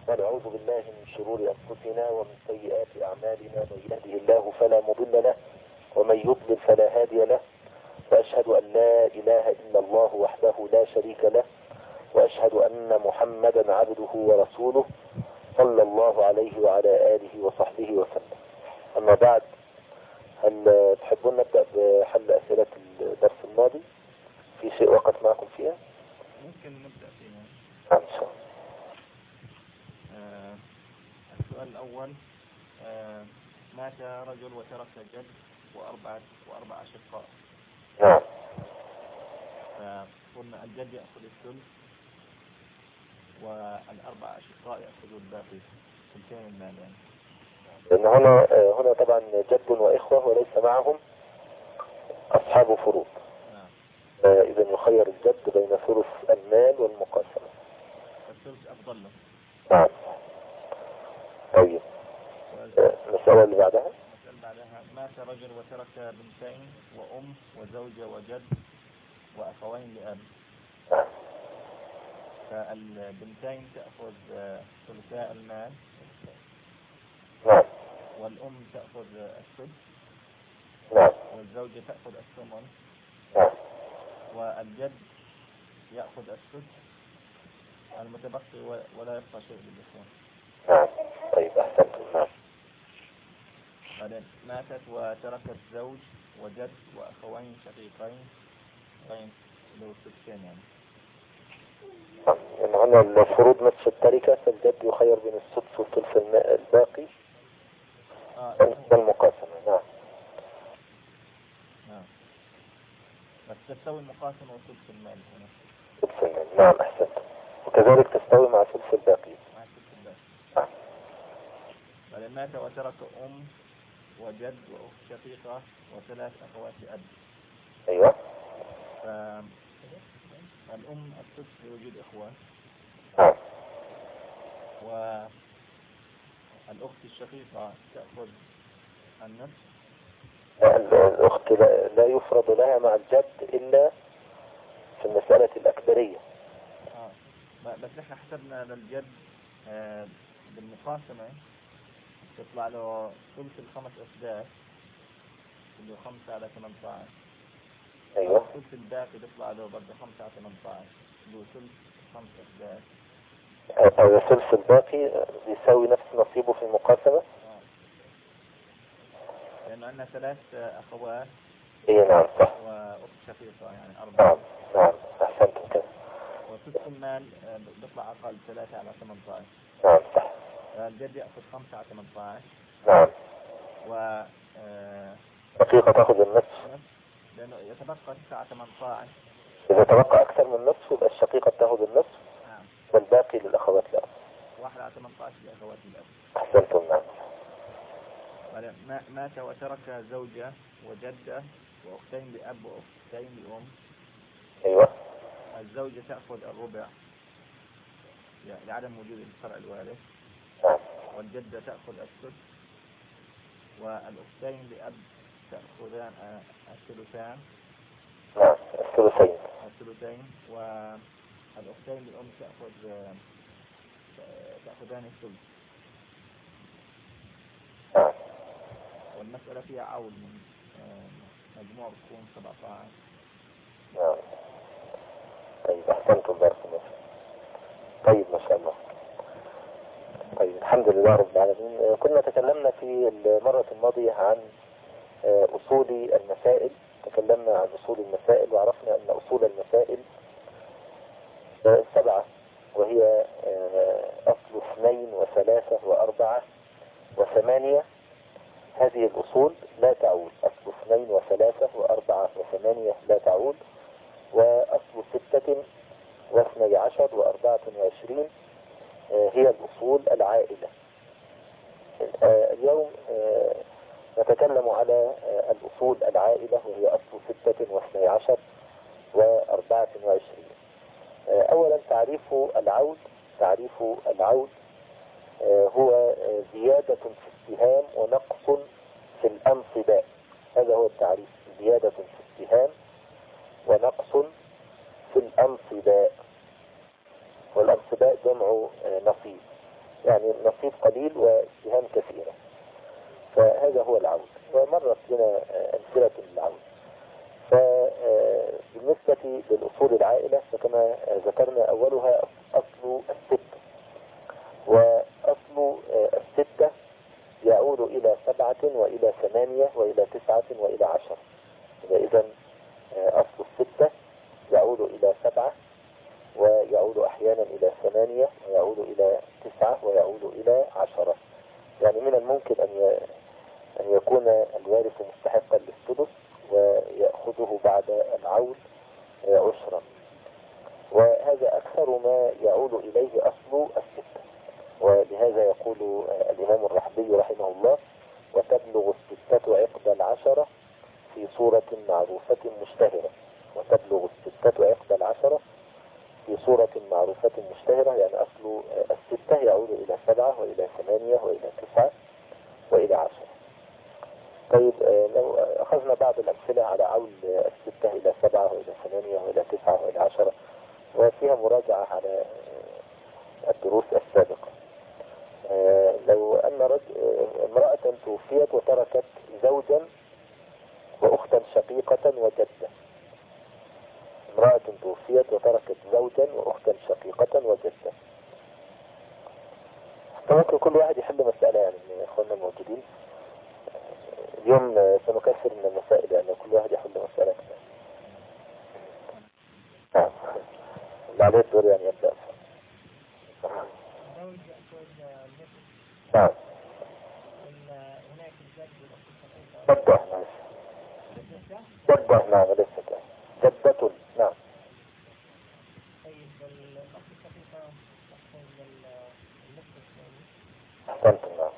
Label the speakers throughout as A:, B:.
A: ونعوذ بالله من شرور أنفسنا ومن سيئات أعمالنا، من يهده الله فلا مضل له ومن يضلل فلا هادي له، وأشهد أن لا إله إلا الله وحده لا شريك له، وأشهد أن محمدا عبده ورسوله صلى الله عليه وعلى آله وصحبه وسلم. أما بعد، هل تحبون نبدأ بحل أسئلة الدرس الماضي؟ في شيء وقف معكم فيها؟
B: ممكن نبدأ فيها
A: إن شاء الله.
B: السؤال الأول، مات رجل وترك جد وأربع أشقاء.
A: نعم.
B: فقلنا الجد يأخذ الثلث والأربع أشقاء يأخذوا الباقي، ثلثين المال يعني.
A: لأن هنا طبعا جد وإخوة وليس معهم أصحاب فروض. إذا يخير الجد بين ثلث المال والمقاسمة.
B: الثلث أفضل له.
A: نعم. طيب، المسألة اللي بعدها.
B: مات رجل وترك بنتين وأم وزوجة وجد وأخوين لأب. فالبنتين تأخذ ثلثاء المال.
A: نعم.
B: والأم تأخذ السدس.
A: نعم.
B: والزوجة تأخذ الثمن.
A: نعم.
B: والجد يأخذ السدس المتبقي ولا يبقى شيء للإخوان.
A: نعم. طيب، أحسنتم. نعم.
B: بعدين ماتت وتركت زوج وجد وأخوين شقيقين غين لو سدسين يعني.
A: إن هنا الفروض نصف التركة، فالجد يخير بين السدس والثلث الباقي والمقاسمة. نعم.
B: نعم. بس تستوي المقاسمة وثلث المال هنا.
A: ثلث المال. نعم، أحسنت. وكذلك تستوي مع ثلث الباقي.
B: مع ثلث الباقي.
A: نعم.
B: بعدين مات وترك أم وجد وأخت شقيقة وثلاث أخوات أب.
A: أيوة.
B: فالأم السدس لوجود إخوان.
A: نعم.
B: والأخت الشقيقة تأخذ النصف.
A: الأخت لا يفرض لها مع الجد إلا في المسألة الأكبرية.
B: بس نحن حسبنا للجد بالمقاسمة تطلع له ثلث الخمس أسداس اللي هو 5 على 18.
A: أيوة.
B: ثلث الباقي بيطلع له برضه 5 على 18 اللي هو ثلث 5 أسداس.
A: ثلث الباقي يساوي نفس نصيبه في المقاسمة.
B: لأن عندنا 3 أخوات.
A: إيه، نعم، صح.
B: وأخت شقيقة يعني 4.
A: نعم. نعم، أحسنتم كده.
B: وثلث المال بيطلع أقل 3 على 18.
A: نعم، صح.
B: الجد يأخذ 5 على 18.
A: نعم.
B: و
A: دقيقة تأخذ النصف.
B: لأنه يتبقى 9 على 18.
A: إذا تبقى أكثر من النصف يبقى الشقيقة تأخذ النصف.
B: نعم.
A: والباقي للأخوات الأب.
B: 1 على 18 لأخوات الأب.
A: أحسنتم. نعم.
B: مات وترك زوجة وجدة وأختين لأب وأختين لأم.
A: أيوة.
B: الزوجة تأخذ الربع لعدم وجود الفرع الوارث.
A: نعم.
B: والجدة تأخذ السدس. والأختين لأب تأخذان الثلثان.
A: نعم، الثلثين.
B: والأختين لأم تأخذان الثلث.
A: نعم.
B: والمسألة فيها عول من مجموع بتكون 17.
A: نعم. طيب، أحسنتم. بارك الله. طيب، ما شاء الله. طيب، الحمد لله رب العالمين. كنا تكلمنا في المرة الماضية عن أصول المسائل. تكلمنا عن أصول المسائل وعرفنا أن أصول المسائل 7، وهي أصل 2 و3 و4 و8. هذه الأصول لا تعود. أصل 2 و3 و4 و8 لا تعود. وأصل 6 و12 و24 هي الأصول العائلة. اليوم نتكلم على الأصول العائلة، وهي أصل 6 و12 و24. أولا تعريف العود هو زيادة في السهام ونقص في الأنصباء. هذا هو التعريف: زيادة في السهام ونقص في الأنصباء. والأنصباء جمع نصيب، يعني نصيب قليل وسهام كثيرة. فهذا هو العود، ومرت لنا أمثلة للعود. فبالنسبة للأصول العائلة فكما ذكرنا أولها أصل الستة، وأصل الستة يعود إلى 7 وإلى 8 وإلى 9 وإلى 10. إذا أصل الستة يعود إلى 7 ويعود أحيانا إلى 8 ويعود إلى 9 ويعود إلى 10. يعني من الممكن أن يكون الوارث مستحقا للسدس ويأخذه بعد العول عشرا، وهذا أكثر ما يعود إليه أصل الستة. ولهذا يقول الإمام الرحبي رحمه الله: وتبلغ الستة عقد 10 في صورة معروفة مشتهرة. وتبلغ الستة عقد 10 في صورة معروفة مشتهرة، يعني أصل الستة يعود إلى 7 وإلى 8 وإلى 9 وإلى 10. طيب لو أخذنا بعض الأمثلة على عول الستة إلى 7 وإلى 8 وإلى 9 وإلى 10، وفيها مراجعة على الدروس السابقة. لو أن امرأة توفيت وتركت زوجا وأختا شقيقة وجدة. امرأة توفيت وتركت زوجا وأختا شقيقة وجدة. فممكن كل واحد يحل مسألة، يعني من إخواننا الموجودين اليوم سنكثر من المسائل، يعني كل واحد يحل مسألة. نعم، اللي عليه الدور يعني يبدأ. نعم، جدة. جدة، نعم، لسه جدة. نعم. أحسنت. نعم.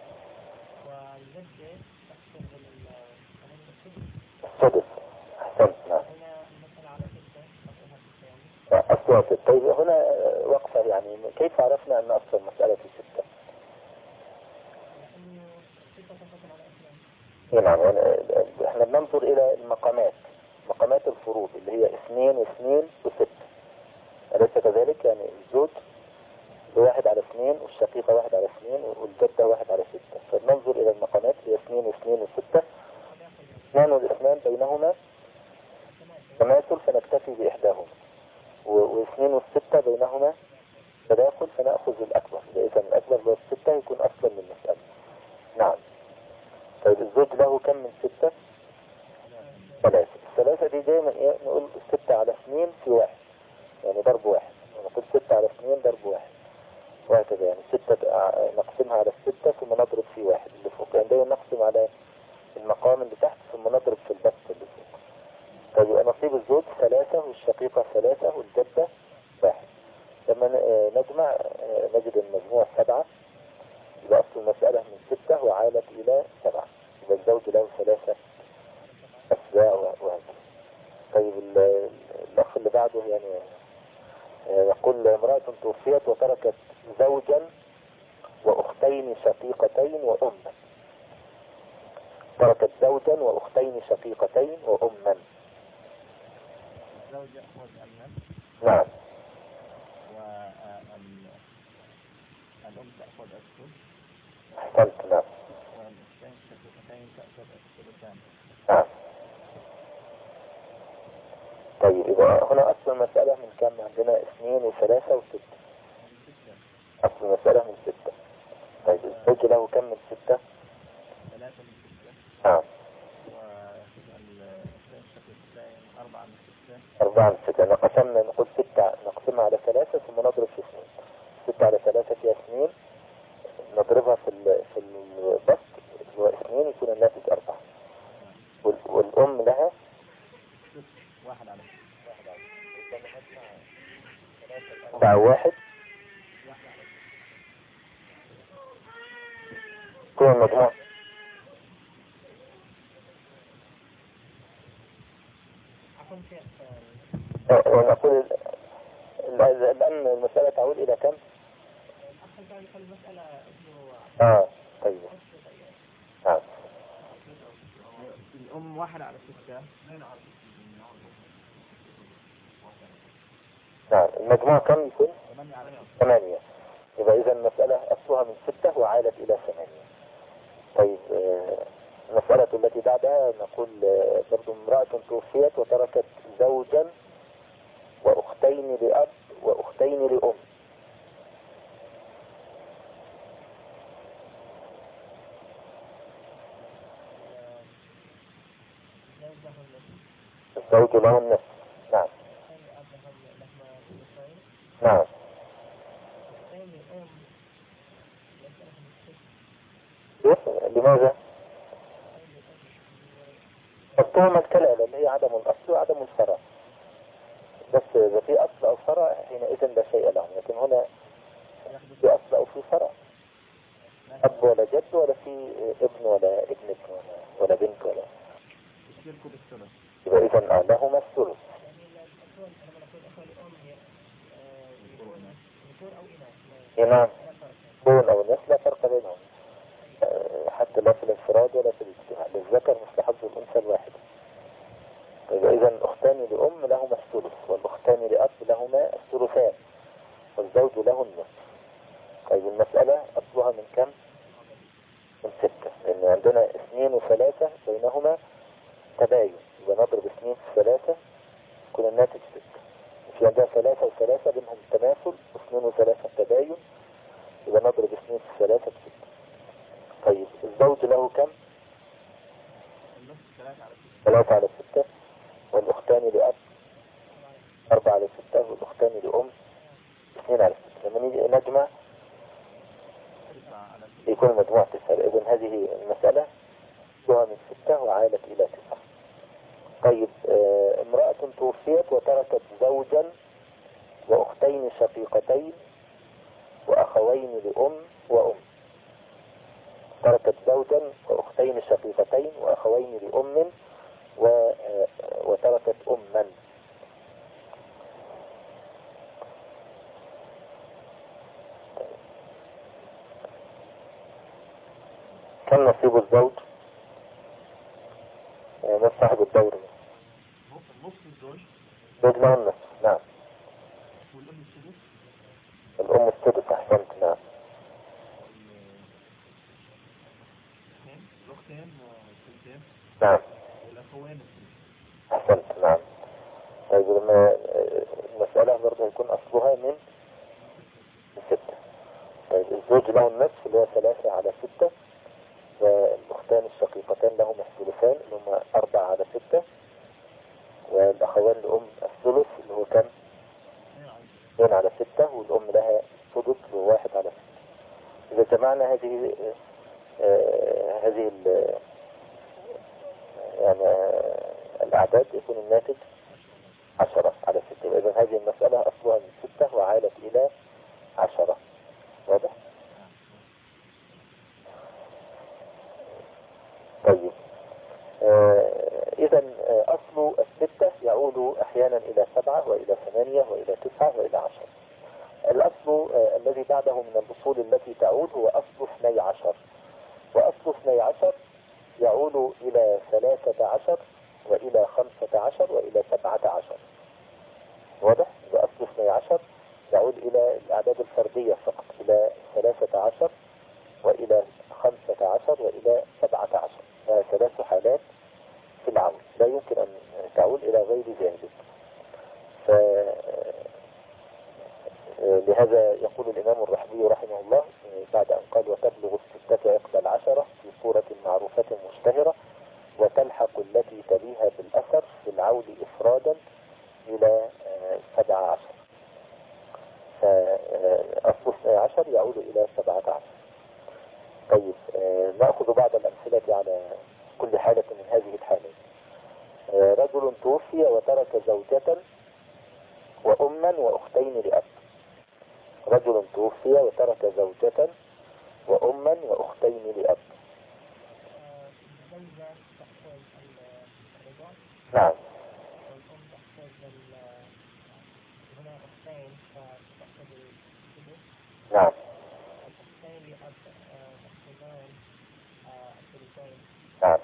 A: السدس. أحسنت. نعم. أصل ستة. طيب هنا وقفة، يعني كيف عرفنا أن أصل المسألة في 6؟ نعم، احنا بننظر إلى المقامات، مقامات الفروض اللي هي 2 و2 و6، أليس كذلك؟ يعني الزوج 1 على 2 والشقيقة 1 على 2 والجدة 1 على 6. فبننظر إلى المقامات هي 2 و2 و6. 2 والإثنان بينهما تماثل فنكتفي بإحداهما، و2 والستة بينهما تداخل فنأخذ الأكبر. إذا الأكبر هو 6 يكون أصلا من المسألة. نعم. طيب الزوج له كم من 6؟ 3. الثلاثة دي دايما نقول 6 على 2 في 1، يعني ضرب 1. نقول 6 على 2 ضرب 1، وهكذا. يعني 6 نقسمها على 6 ثم نضرب في 1 اللي فوق، يعني دايما نقسم على المقام اللي تحت ثم نضرب في البسط اللي فوق. طيب نصيب الزوج 3 والشقيقة 3 والجدة 1. لما نجمع نجد المجموع 7، يبقى أصل المسألة من 6 وعالت إلى 7، يبقى الزوج له 3 أسباع وهكذا. طيب الأخ اللي بعده يعني يقول: امرأة توفيت وتركت زوجا وأختين شقيقتين وأما. تركت زوجا وأختين شقيقتين وأما.
B: الزوج يأخذ النصف.
A: نعم.
B: والأم تأخذ الثلث.
A: أحسنت. نعم.
B: والأختين الشقيقتين تأخذ الثلثان.
A: نعم. طيب يبقى هنا أصل المسألة من كم؟ عندنا 2 و3 و6. أصل المسألة من 6. طيب الزوج له كم من 6؟
B: 3 من 6.
A: نعم.
B: والأختين الشقيقتين 4 من 6.
A: 4 من 6. نقسمنا نقول 6 نقسمها على 3 ثم نضرب في 2. 6 على 3 فيها 2، نضربها في البسط اللي هو 2 يكون الناتج 4. والأم لها
B: 1 على
A: 4 1 كل المجموع. ونقول الآن المسألة تعود إلى كم؟ طيب.
B: الأم 1 على 6.
A: نعم. المجموع كم يكون؟
B: 8 على 6.
A: 8. يبقى إذا المسألة أصلها أصلها من 6 وعالت إلى 8. طيب المسألة التي بعدها نقول برضو امرأة توفيت وتركت زوجا وأختين لأب وأختين لأم. الزوج له النصف. نعم نعم. لماذا؟ التهمة الكلالة اللي هي عدم الأصل وعدم الفرع، بس إذا في أصل أو فرع حينئذ لا شيء لهم، لكن هنا في أصل أو في فرع، أب ولا جد ولا في ابن ولا ابنة ولا بنت ولا، يبقى إذن لهما الثلث. نعم دون أو الناس لا فرق بينهم، حتى لا في الانفراد ولا في الاجتماع، للذكر مثل حظ الأنثى الواحدة. يبقى إذن الأختان لأم لهما الثلث والأختان لأب لهما الثلثان والزوج له النصف. طيب المسألة أصلها من كم؟ من 6، لأن عندنا 2 و3 بينهما تباين، يبقى نضرب 2 في 3 يكون الناتج 6. في عندنا 3 و3 بينهم تماثل، 2 و3 تباين، يبقى نضرب 2 في 3 ب 6. طيب الزوج له كم؟ 3 على 6 والأختان لأب 4 على 6 والأختان لأم 2 على 6. لما نيجي نجمع يكون مجموع 9. إذن هذه المسألة جوها من 6 وعالت إلى 9. طيب امرأة توفيت وتركت زوجا وأختين شقيقتين وأخوين لأم وأم. تركت زوجا وأختين شقيقتين وأخوين لأم وتركت أما. كم نصيب الزوج؟ من صاحب الدور؟
B: نص الزوج.
A: زوج له النصف. نعم.
B: والأم السدس.
A: الأم السدس. أحسنت. نعم.
B: الأختين والثلثين.
A: نعم.
B: والأخوين.
A: أحسنت. نعم. طيب لما المسألة برضه يكون أصلها من 6. طيب الزوج له النصف اللي هو 3 على 6 والأختان الشقيقتان لهم الثلثان اللي هم 4 على 6 والأخوان لأم الثلث اللي هو كم؟ 2 على 6 والأم لها السدس اللي هو 1 على 6. إذا جمعنا هذه يعني الأعداد يكون الناتج 10 على 6. إذا هذه المسألة أصلها من 6 وعالت إلى 10. واضح؟ طيب إذا أصل 6 يعود أحيانا إلى 7 وإلى 8 وإلى 9 وإلى 10. الأصل الذي بعده من الأصول التي تعود هو أصل 12، وأصل 12 يعود إلى 13 وإلى 15 وإلى 17. واضح؟ وأصل 12 يعود إلى الأعداد الفردية فقط، إلى 13 وإلى 15 وإلى 17. 3 حالات في العود، لا يمكن أن تعود إلى غير ذلك. لهذا يقول الإمام الرحبي رحمه الله بعد أن قال وتبلغ 6 إقبال 10 في صورة معروفة مشتهرة وتلحق التي تليها بالأثر في العود إفرادا إلى 17. فأصل 12 يعود إلى 17. طيب نأخذ بعض الأمثلة على كل حالة من هذه الحالات. رجل توفي وترك زوجة وأما وأختين لأب. رجل توفي وترك زوجة وأما وأختين لأب. نعم. نعم. نعم.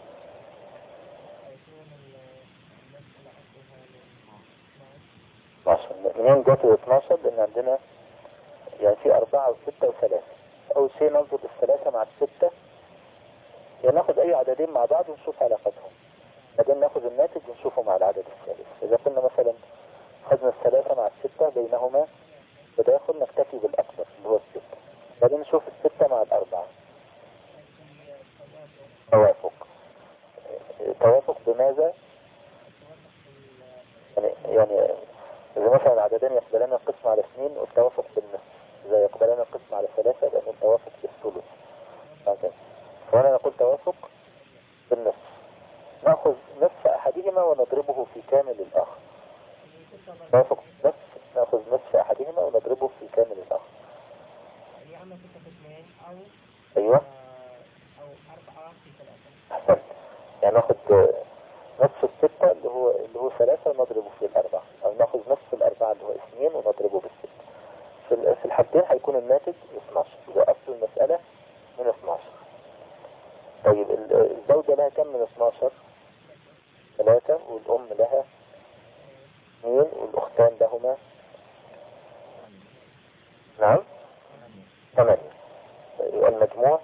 A: منين جت 12؟ لأن عندنا يعني في 4 و6 و3. أول شيء ننظر الثلاثة مع الستة، يعني ناخد أي عددين مع بعض ونشوف علاقتهم، بعدين ناخد الناتج ونشوفه مع العدد الثالث. إذا كنا مثلا خدنا الثلاثة مع الستة بينهما تداخل نكتفي بالأكبر اللي هو الستة، بعدين نشوف الستة مع الأربعة توافق. توافق بماذا؟ يعني إذا مثلا العددين يقبلان القسم على 2 والتوافق بالنصف، إذا يقبلان القسم على 3 لأن التوافق بالثلث هكذا. فهنا نقول توافق بالنصف، نأخذ نصف أحدهما ونضربه في كامل الآخر. توافق بالنصف نأخذ نصف أحدهما ونضربه في كامل الآخر. أيوة
C: أو 4 في 3.
A: أحسنت. يعني نأخذ نصف الستة اللي هو 3 ونضربه في الأربعة، أو نأخذ نصف الأربعة اللي هو 2 ونضربه بالستة. في الحالتين هيكون الناتج 12، إذا أصل المسألة من 12. طيب الزوجة لها كم من 12؟ 3، والأم لها 2، والأختان لهما نعم 8. المجموع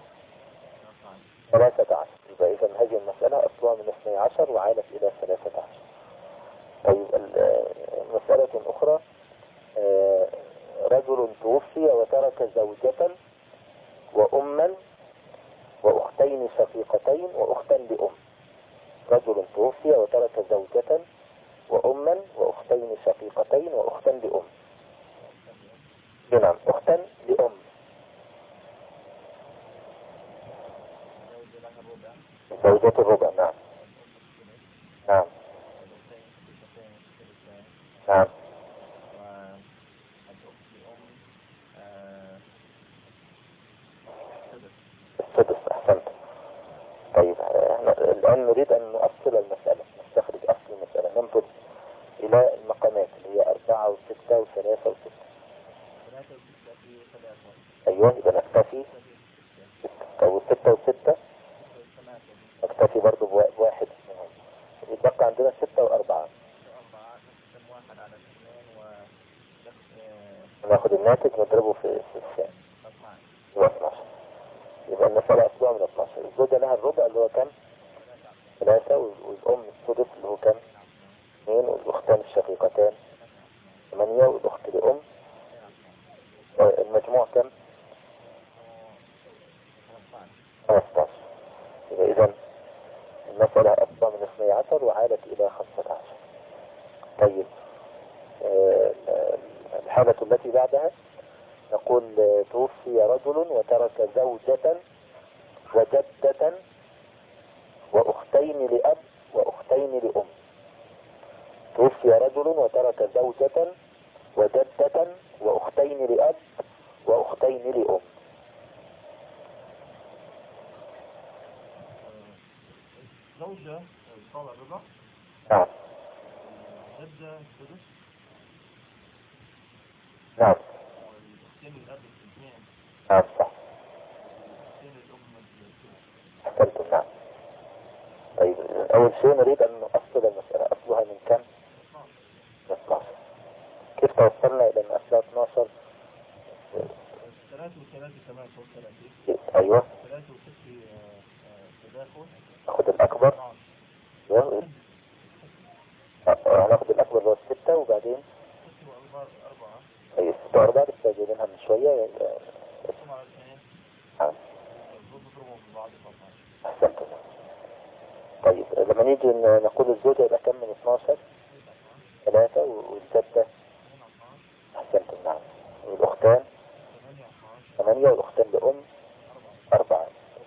A: 13. يبقى إذا هذه المسألة أصلها من 12 وعالت إلى 13. طيب مسألة أخرى، رجل توفي وترك زوجة وأما وأختين شقيقتين وأختا لأم. رجل توفي وترك زوجة وأما وأختين شقيقتين وأختا لأم. نعم أختا لأم. زوجة الربع. نعم نعم نعم. السدس. أحسنت. طيب الآن نريد أن نؤصل المسألة، نستخرج أصل المسألة، ننظر إلى المقامات اللي هي 4 و6 و3 و6. أيوة إذا نكتفي 6 و6 نكتفي برضو بواحد منهم، يتبقى عندنا 6 و4. ناخد الناتج نضربه في الثاني هو 12. يبقى المسألة أصلها من 12. الزوجة لها الربع اللي هو كم؟ 3، والأم السدس اللي هو كم؟ 2، والأختان الشقيقتان 8، والأخت لأم المجموع كم؟ 15. يبقى إذن المسألة أصلا من 12 وعادت إلى 15. طيب الحالة التي بعدها نقول توفي رجل وترك زوجة وجدة وأختين لأب وأختين لأم. توفي رجل وترك زوجة وجدة وأختين لأب وأختين لأم.
B: زوجة قال الربع.
A: نعم.
B: جدة السدس.
A: نعم.
B: والأختين الأب الاثنين.
A: نعم صح.
B: والأختين الأم السدس.
A: أحسنتم. نعم. طيب أول شيء نريد أن نؤصل المسألة، أصلها من كم؟ 12. كيف توصلنا إلى أن أصلها 12؟
B: 3 و3 كمان صوت 30.
A: أيوة
B: 3 و6 تداخل.
A: ناخد الأكبر. هناخد الأكبر اللي هو 6 وبعدين
B: 6 و4.
A: أي 6 و4 لسه جايبينها من شوية. أحسنتم. طيب لما نيجي نقول الزوجة يبقى كم من 12؟ 3 والجدة. أحسنتم. نعم. والأختان 8 والأختان لأم 4.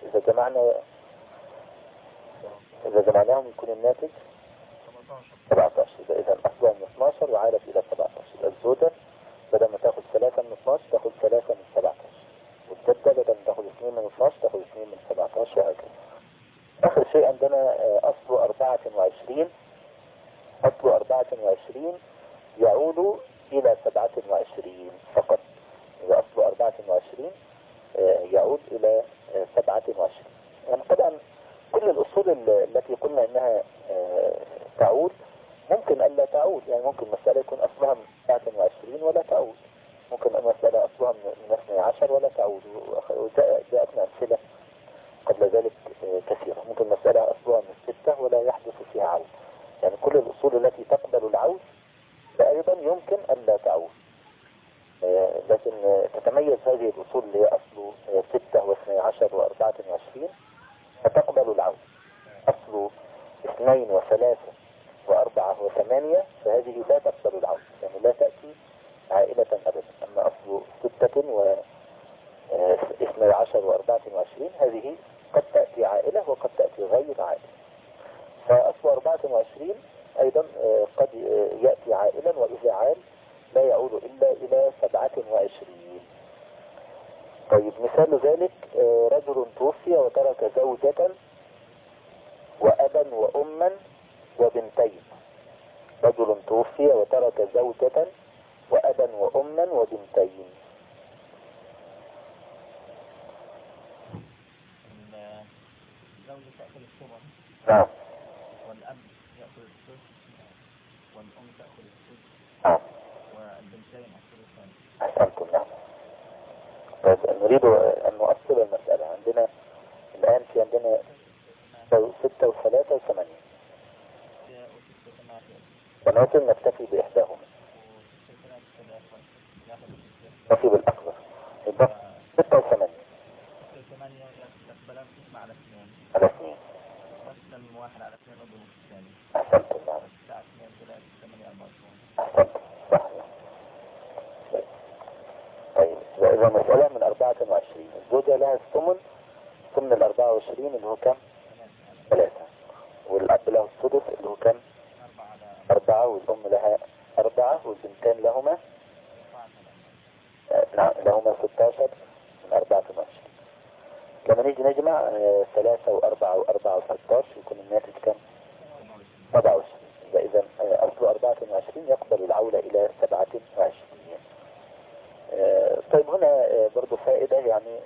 A: إذا جمعناهم يكون الناتج 17. إذا أصلها من 12 وعادت إلى 17. يبقى الزوجة بدل ما تاخد 3 من 12 تاخد 3 من 17، والجدة بدل ما تاخد 2 من 12 تاخد 2 من 17 وهكذا. آخر شيء عندنا أصل 24. أصل 24 يعود إلى 27 فقط. إذا أصل 24 يعود إلى 27. يعني طبعا كل الأصول التي قلنا إنها تعود ممكن ألا تعود، يعني ممكن مسألة يكون أصلها 27 ولا تعود، ممكن مسألة أصلها من 12 ولا تعود، وجاءتنا أمثلة قبل ذلك كثيرة. ممكن مسألة أصلها من 6 ولا يحدث فيها عود، يعني كل الأصول التي تقبل العود أيضا يمكن أن لا تعود، لكن تتميز هذه الأصول اللي هي أصل 6 و12 و24 فتقبل العود. أصل 2 و3 و4 و8 فهذه لا تقبل العود، يعني لا تأتي عائلة أبدا. أما أصل 6 و12 و24 هذه قد تأتي عائلة وقد تأتي غير عائلة. فأصل 24 أيضا قد يأتي عائلا، وإذا عال لا يعود إلا إلى 27. طيب مثال ذلك رجل توفي وترك زوجة وأبا وأما وبنتين. رجل توفي وترك زوجة وأبا وأما وبنتين.
B: الزوجة تأكل الثمن،
A: نعم،
B: والأب يأكل الثلث، والأم تأكل الثلث،
A: نعم،
B: والبنتين الثلثان.
A: أحسنتم. نعم. طيب نريد أن نؤصل المسألة. عندنا الآن في عندنا 6 و3 و8، ونوصل نكتفي بإحداهما، نكتفي بالأكبر. يبقى 6 و8
B: يقبلان قسمة على 2
A: على 2.
B: قسم 1 على 2 أضرب الثاني.
A: أحسنتم. نعم،
B: 9 2 3 8 24.
A: أحسنتم. صح. طيب إذا مسألة من 24، الزوجة لها الثمن، ثمن 24 اللي هو كم؟ 3، والأب له السدس اللي هو كم؟ 4، والأم لها 4، والبنتان لهما نعم لهما 16 من 24. لما نيجي نجمع 3 و4 و4 و16 يكون الناتج كم؟ 27. إذا أصل 24 يقبل العولة إلى 27. طيب هنا برضو فائدة، يعني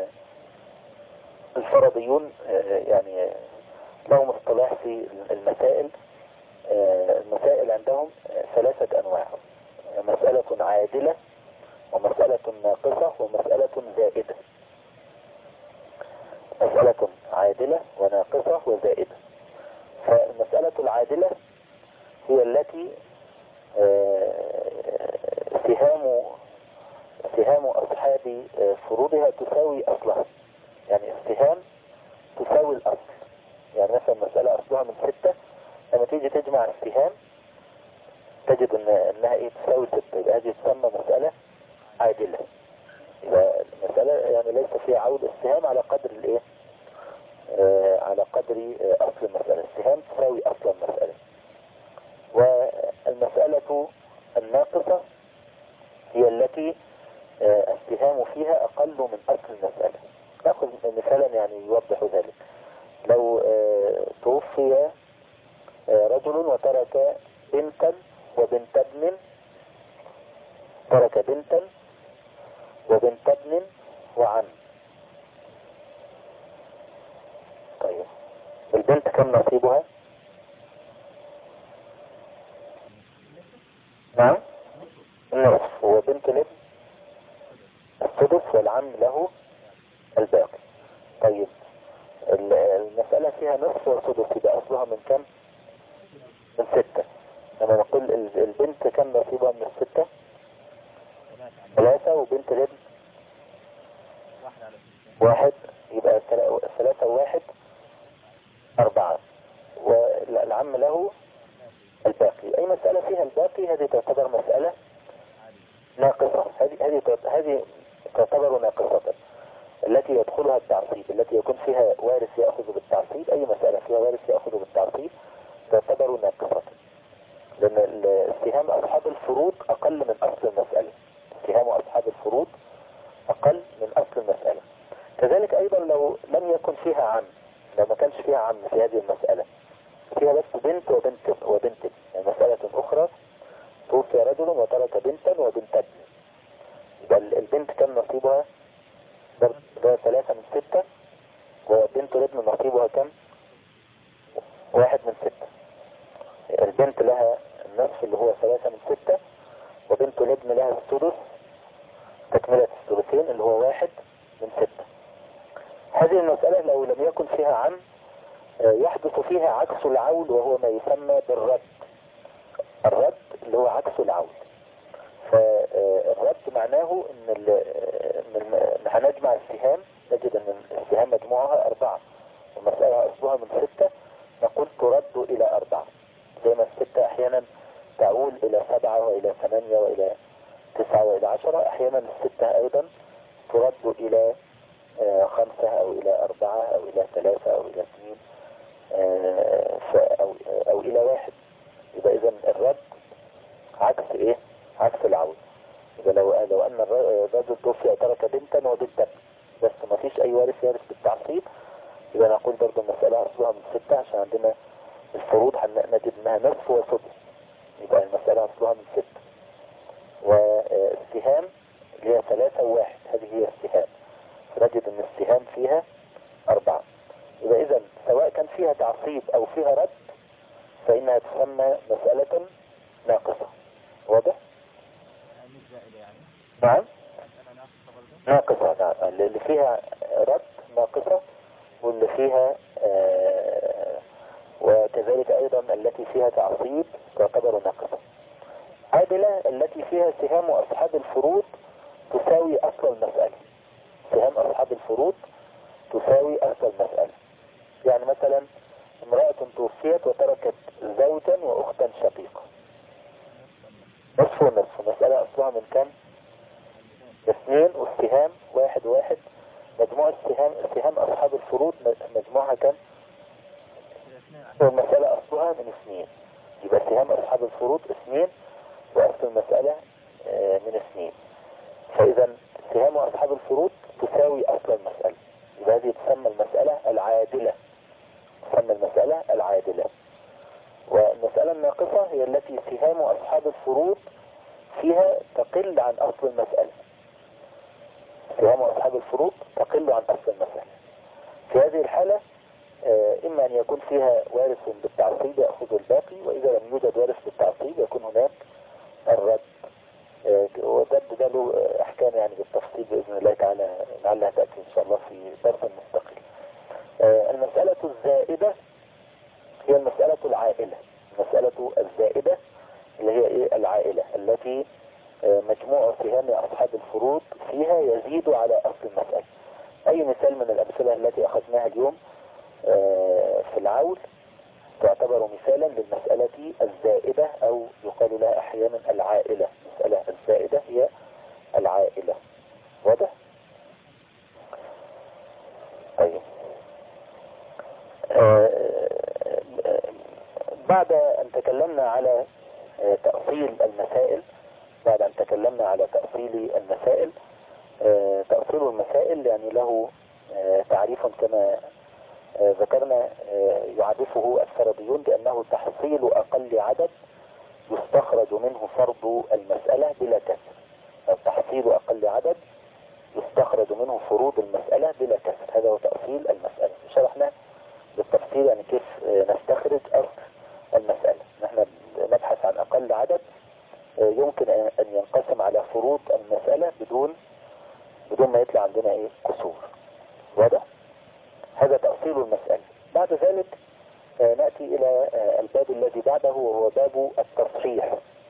A: الفرضيون يعني لهم اصطلاح في المسائل. المسائل عندهم 3 أنواع: مسألة عادلة، ومسألة ناقصة، ومسألة زائدة. مسألة عادلة وناقصة وزائدة. فالمسألة العادلة هي التي سهام أصحاب فروضها تساوي أصلها، يعني السهام تساوي الأصل. يعني مثلا مسألة أصلها من 6، لما تيجي تجمع السهام تجد انها تساوي 6، يبقى هذه تسمى مسألة عادلة. يبقى المسألة يعني ليس فيها عود السهام على قدر الايه على قدر اصل المسألة. السهام تساوي اصل المسألة. والمسألة الناقصة هي التي السهام فيها اقل من اصل المسألة. نأخذ مثالا يعني يوضح ذلك. لو توفي رجل وترك بنتا وبنت ابن، ترك بنتا وبنت ابن وعم. طيب البنت كم نصيبها؟ نعم النصف، وبنت الابن السدس، والعم له الباقي. طيب المسألة فيها نصف وسدس، يبقى أصلها من كم؟ من 6. لما نقول البنت كم نصيبها من 6؟ 3، وبنت الابن 1، يبقى 3 و1 4، والعم له الباقي. أي مسألة فيها الباقي هذه تعتبر مسألة ناقصة. هذه تعتبر ناقصة، التي يدخلها التعصيب، التي يكون فيها وارث يأخذ بالتعصيب. أي مسألة فيها وارث يأخذ بالتعصيب تعتبر ناقصة، لأن السهام أصحاب الفروض أقل من أصل المسألة. سهام أصحاب الفروض أقل من أصل المسألة. كذلك أيضا لو لم يكن فيها عم، لو ما كانش فيها عم في هذه المسألة، فيها بس بنت وبنت يعني مسألة أخرى، توفي رجل وترك بنتا وبنت ابن، يبقى البنت كم نصيبها؟ ده 3 من 6، وبنت الابن نصيبها كم؟ 1 من 6. البنت لها النصف اللي هو 3 من 6، وبنت الابن لها السدس هذه المسألة لو لم يكن فيها عم يحدث فيها عكس العول، وهو ما يسمى بالرد. الرد اللي هو عكس العول. فالرد معناه ان هنجمع السهام، نجد ان السهام مجموعها 4 والمسألة اصلها من 6، نقول ترد الى 4، زي ما الستة احيانا تعول الى 7 والى 8 والى 9 والى 10. احيانا الستة ايضا ترد الى 5 او الى 4 او الى 3 او الى 2 او الى 1. يبقى اذا الرد عكس ايه؟ عكس العود. يبقى لو ان الرجل توفي وترك بنتا وبنتا بس ما فيش اي وارث يرث بالتعصيب، يبقى نقول برضه المسألة اصلها من 6، عشان عندنا الفروض نجد انها نصف وسدس، يبقى المسألة اصلها من 6. والسهام اللي هي 3 و1 هذه هي السهام، فنجد ان السهام فيها 4. يبقى اذا سواء كان فيها تعصيب او فيها رد فانها تسمى مسألة ناقصة. واضح؟ نعم ناقصة. نعم اللي فيها رد ناقصة، واللي فيها وكذلك ايضا التي فيها تعصيب تعتبر ناقصة. عادلة التي فيها سهام اصحاب الفروض تساوي اصل المسألة. سهام اصحاب الفروض تساوي اصل المسألة. يعني مثلا امرأة توفيت وتركت زوجا واختا شقيقة، نصف ونصف، مسألة اصلها من كم؟ 2 والسهام 1 1. مجموع سهام اصحاب الفروض مجموعها كم؟ والمسألة اصلها من 2، يبقى سهام اصحاب الفروض 2 واصل المسألة من 2. فاذا سهام اصحاب الفروض تساوي اصل المسألة، يبقى هذه تسمى المسألة العادلة. تسمى المسألة العادلة. والمسألة الناقصة هي التي سهام اصحاب الفروض فيها تقل عن اصل المسألة. سهام اصحاب الفروض تقل عن اصل المسألة. في هذه الحالة اما ان يكون فيها وارث بالتعصيب يأخذ الباقي، واذا لم يوجد وارث بالتعصيب يكون هناك الرد. والرد ده له احكام يعني بالتفصيل باذن الله تعالى، لعلها تأتي ان شاء الله في درس مستقل. المسألة الزائدة هي المسألة العائلة. المسألة الزائدة اللي هي ايه؟ العائلة التي مجموع سهام اصحاب الفروض فيها يزيد على اصل المسألة. اي مثال من الامثلة التي اخذناها اليوم في العول تعتبر مثالا للمسألة الزائدة، او يقال لها احيانا العائلة. المسألة الزائدة هي العائلة. واضح؟ طيب بعد ان تكلمنا على تأصيل المسائل، تأصيل المسائل يعني له تعريف كما ذكرنا يعرفه الفرضيون بأنه تحصيل أقل عدد يستخرج منه فرض المسألة بلا كسر. تحصيل أقل عدد يستخرج منه فروض المسألة بلا كسر، هذا هو تأصيل المسألة. شرحنا بالتفصيل يعني كيف نستخرج أصل المسألة. نحن نبحث عن أقل عدد يمكن أن ينقسم على فروض المسألة بدون ما يطلع عندنا ايه؟ كسور. واضح؟ هذا تأصيل المسألة. بعد ذلك نأتي إلى الباب الذي بعده، وهو باب التصحيح.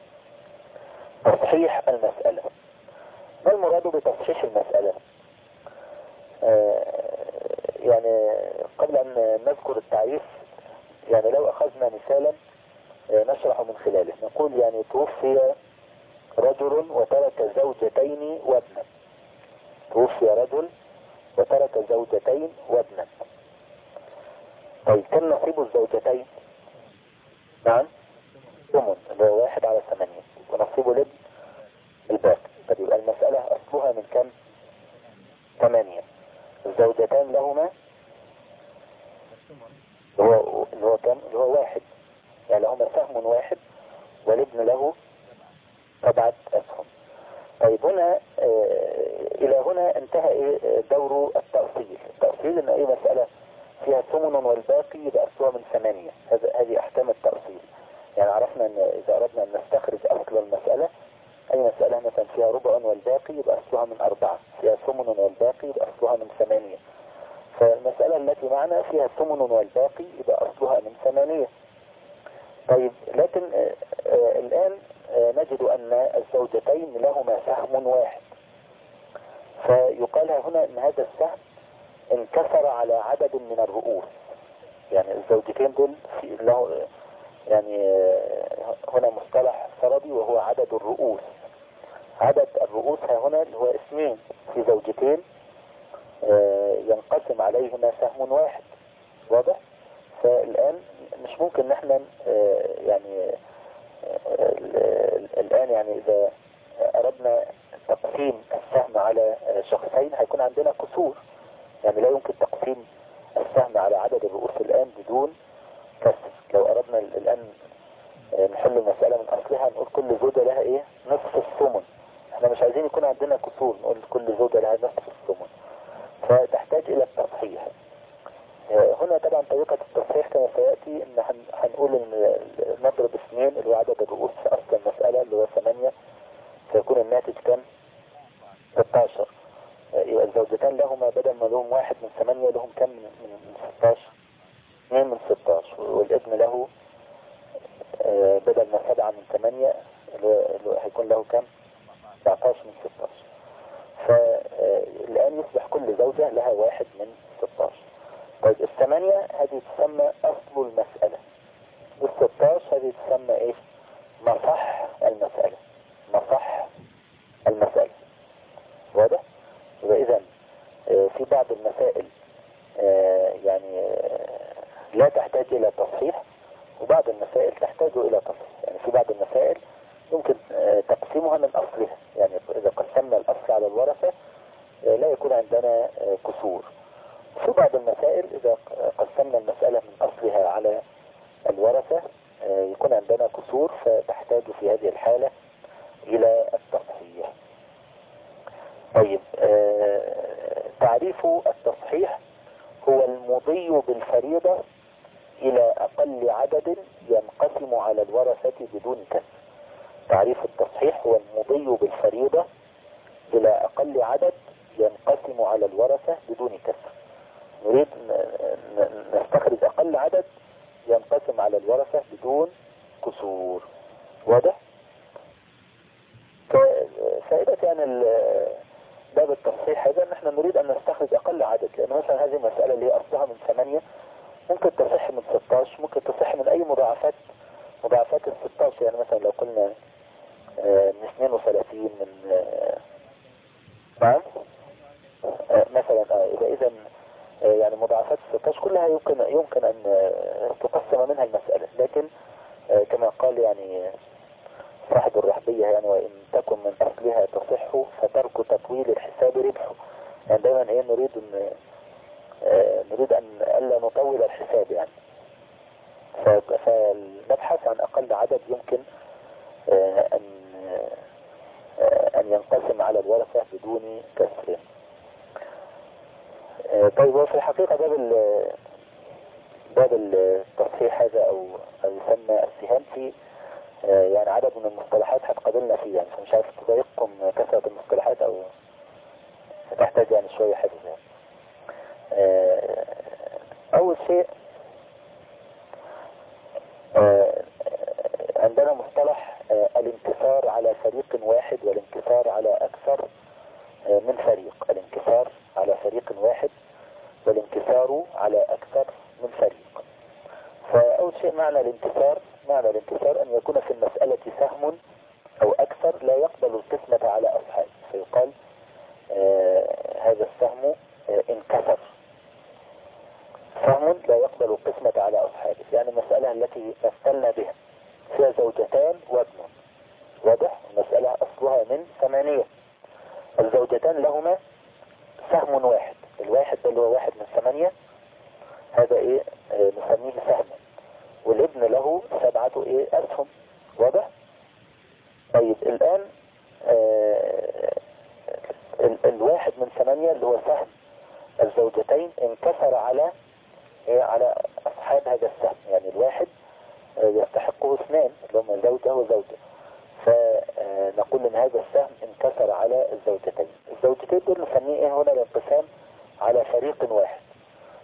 A: تصحيح المسألة. ما المراد بتصحيح المسألة؟ يعني قبل أن نذكر التعريف، يعني لو أخذنا مثالا نشرح من خلاله، نقول يعني توفي رجل وترك زوجتين وابنا. توفي رجل وترك زوجتين وابنا. طيب كم نصيب الزوجتين؟ نعم 8، اللي هو 1/8، ونصيب الابن الباقي. طيب يبقى المسألة أصلها من كم؟ 8. الزوجتان لهما اللي هو كم؟ اللي هو 1، يعني لهما سهم 1 والابن له 7 أسهم. طيب هنا إلى هنا انتهى إيه دور التأصيل. التأصيل إن أي مسألة فيها ثمن والباقي يبقى أصلها من 8. هذه أحكام التأصيل. يعني عرفنا أن إذا أردنا أن نستخرج أصل المسألة، أي مسألة مثلا فيها ربع والباقي يبقى أصلها من 4، فيها ثمن والباقي يبقى أصلها من 8. فالمسألة التي معنا فيها الثمن والباقي يبقى أصلها من 8. طيب لكن الآن نجد أن الزوجتين لهما سهم واحد، فيقال هنا أن هذا السهم انكسر على عدد من الرؤوس. يعني الزوجتين دول في له يعني هنا مصطلح فرضي وهو عدد الرؤوس. عدد الرؤوس هنا اللي هو 2 في زوجتين ينقسم عليهما سهم واحد. واضح؟ فالآن مش ممكن ان احنا يعني الآن يعني إذا أردنا تقسيم السهم على شخصين هيكون عندنا كسور. يعني لا يمكن تقسيم السهم على عدد الرؤوس الآن بدون كسر. لو أردنا الآن نحل المسألة من أصلها نقول كل زوجة لها إيه؟ نصف الثمن. احنا مش عايزين يكون عندنا كسور، نقول كل زوجة لها نصف الثمن، فتحتاج إلى التصحيح. هنا طبعا طريقة التصحيح كما سيأتي ان هنقول ان نضرب 2 اللي هو عدد الرؤوس في اصل المسألة اللي هو 8، فيكون الناتج كم؟ 16. يبقى الزوجتان لهما بدل ما لهم 1 من 8 لهم كم من 16؟ 2 من 16. والابن له بدل ما 7 من 8 اللي هيكون له كم؟ 19 من 16. فالآن يصبح كل زوجة لها 1 من 16. طيب 8 هذه تسمى أصل المسألة، وال16 هذه تسمى إيه؟ مصح المسألة. مصح المسألة. واضح؟ يبقى إذن في بعض المسائل يعني لا تحتاج إلى تصحيح، وبعض المسائل تحتاج إلى تصحيح. يعني في بعض المسائل يمكن تقسيمها من أصلها. يعني إذا قسمنا الأصل على الورثة لا يكون عندنا كسور. في بعض المسائل إذا قسمنا المسألة من أصلها على الورثة يكون عندنا كسور، فتحتاج في هذه الحالة إلى التصحيح. طيب تعريف التصحيح هو المضي بالفريضة إلى أقل عدد ينقسم على الورثة بدون كسر. تعريف التصحيح هو المضي بالفريضة إلى أقل عدد ينقسم على الورثة بدون كسر. نريد نستخرج أقل عدد ينقسم على الورثة بدون كسور. واضح؟ فائدة يعني باب التصحيح هذا ان احنا نريد ان نستخرج أقل عدد، لأن مثلا هذه المسألة اللي هي أصلها من 8 ممكن تصح من 16، ممكن تصح من أي مضاعفات ال 16. يعني مثلا لو قلنا من 32 من نعم مثلا يبقى إذا يعني مضاعفات 16 كلها يمكن أن تقسم منها المسألة. لكن كما قال يعني صاحب الرحبية يعني وإن تكن من أصلها تصح فترك تطويل الحساب ربح. يعني دائما نريد أن ألا نطول الحساب يعني. فنبحث عن أقل عدد يمكن أن ينقسم على الورثة بدون كسر. طيب وفي الحقيقة باب التصحيح هذا أو يسمى السهام في يعني عدد من المصطلحات هتقابلنا فيه. يعني فمش عارف تضايقكم كثرة المصطلحات أو تحتاج يعني شوية حفظ يعني. أول شيء عندنا مصطلح الانكسار على فريق واحد والانكسار على أكثر من فريق. الانكسار على فريق واحد والانكسار على أكثر من فريق. فأول شيء معنى الانكسار أن يكون في المسألة سهم أو أكثر لا يقبل القسمة على أصحابه، فيقال هذا السهم انكسر. سهم لا يقبل القسمة على أصحابه، يعني المسألة التي مثلنا بها فيها زوجتان وابن. واضح؟ المسألة أصلها من 8. الزوجتان لهما سهم واحد، الواحد ده اللي هو 1 من 8 هذا ايه نسميه سهما، والابن له 7 أسهم. واضح؟ طيب الآن الواحد من 8 اللي هو سهم الزوجتين انكسر على أصحاب هذا السهم. يعني الواحد يستحقه 2 اللي هم زوجة وزوجة، فنقول ان هذا السهم انكسر على الزوجتين. الزوجتين دول نسميه هنا الانقسام على فريق واحد.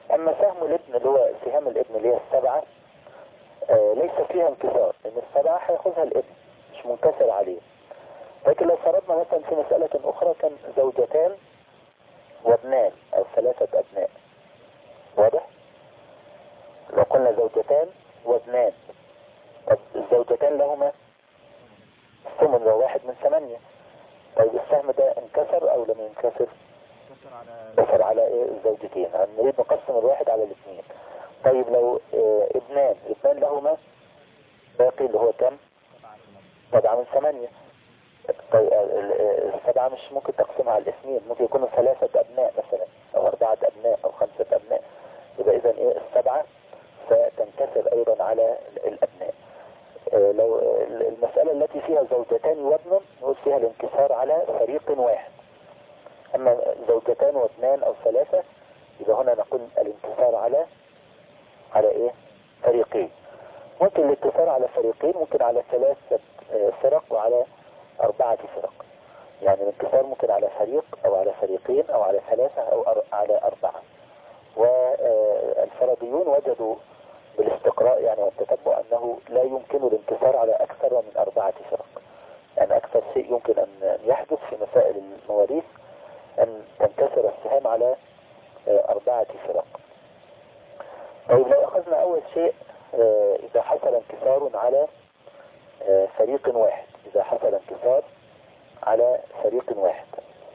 A: اما سهم الابن اللي هو سهام الابن اللي هي السبعة ليس فيها انكسار، لان السبعة هياخذها الابن مش منكسر عليه. لكن لو فرضنا مثلا في مسألة اخرى كان زوجتان وابنان او 3 ابناء، واضح؟ لو قلنا زوجتان وابنان، طب الزوجتان لهما الثمن لو 1 من 8. طيب السهم ده انكسر او لم ينكسر؟ انكسر على ايه؟ الزوجتين. نريد نقسم الواحد على الاثنين. طيب لو ابنان لهما باقي اللي هو كم؟ 7 من 8. طيب السبعة مش ممكن تقسمها على الاثنين، ممكن يكونوا 3 ابناء مثلا او 4 ابناء او 5 ابناء، يبقى اذا ايه السبعة ستنكسر ايضا على الابناء. لو المسألة التي فيها زوجتان وابن نقول فيها الانكسار على فريق واحد. اما زوجتان وابنان او 3 يبقى هنا نقول الانكسار على ايه؟ فريقين. ممكن الانكسار على فريقين، ممكن على 3 فرق وعلى 4 فرق. يعني الانكسار ممكن على فريق او على فريقين او على 3 او على 4. والفرضيون وجدوا بالاستقراء يعني والتتبع انه لا يمكن الانكسار على اكثر من 4 فرق. يعني اكثر شيء يمكن ان يحدث في مسائل المواريث ان تنكسر السهام على 4 فرق. طيب لو اخذنا اول شيء اذا حصل انكسار على فريق واحد، اذا حصل انكسار على فريق واحد،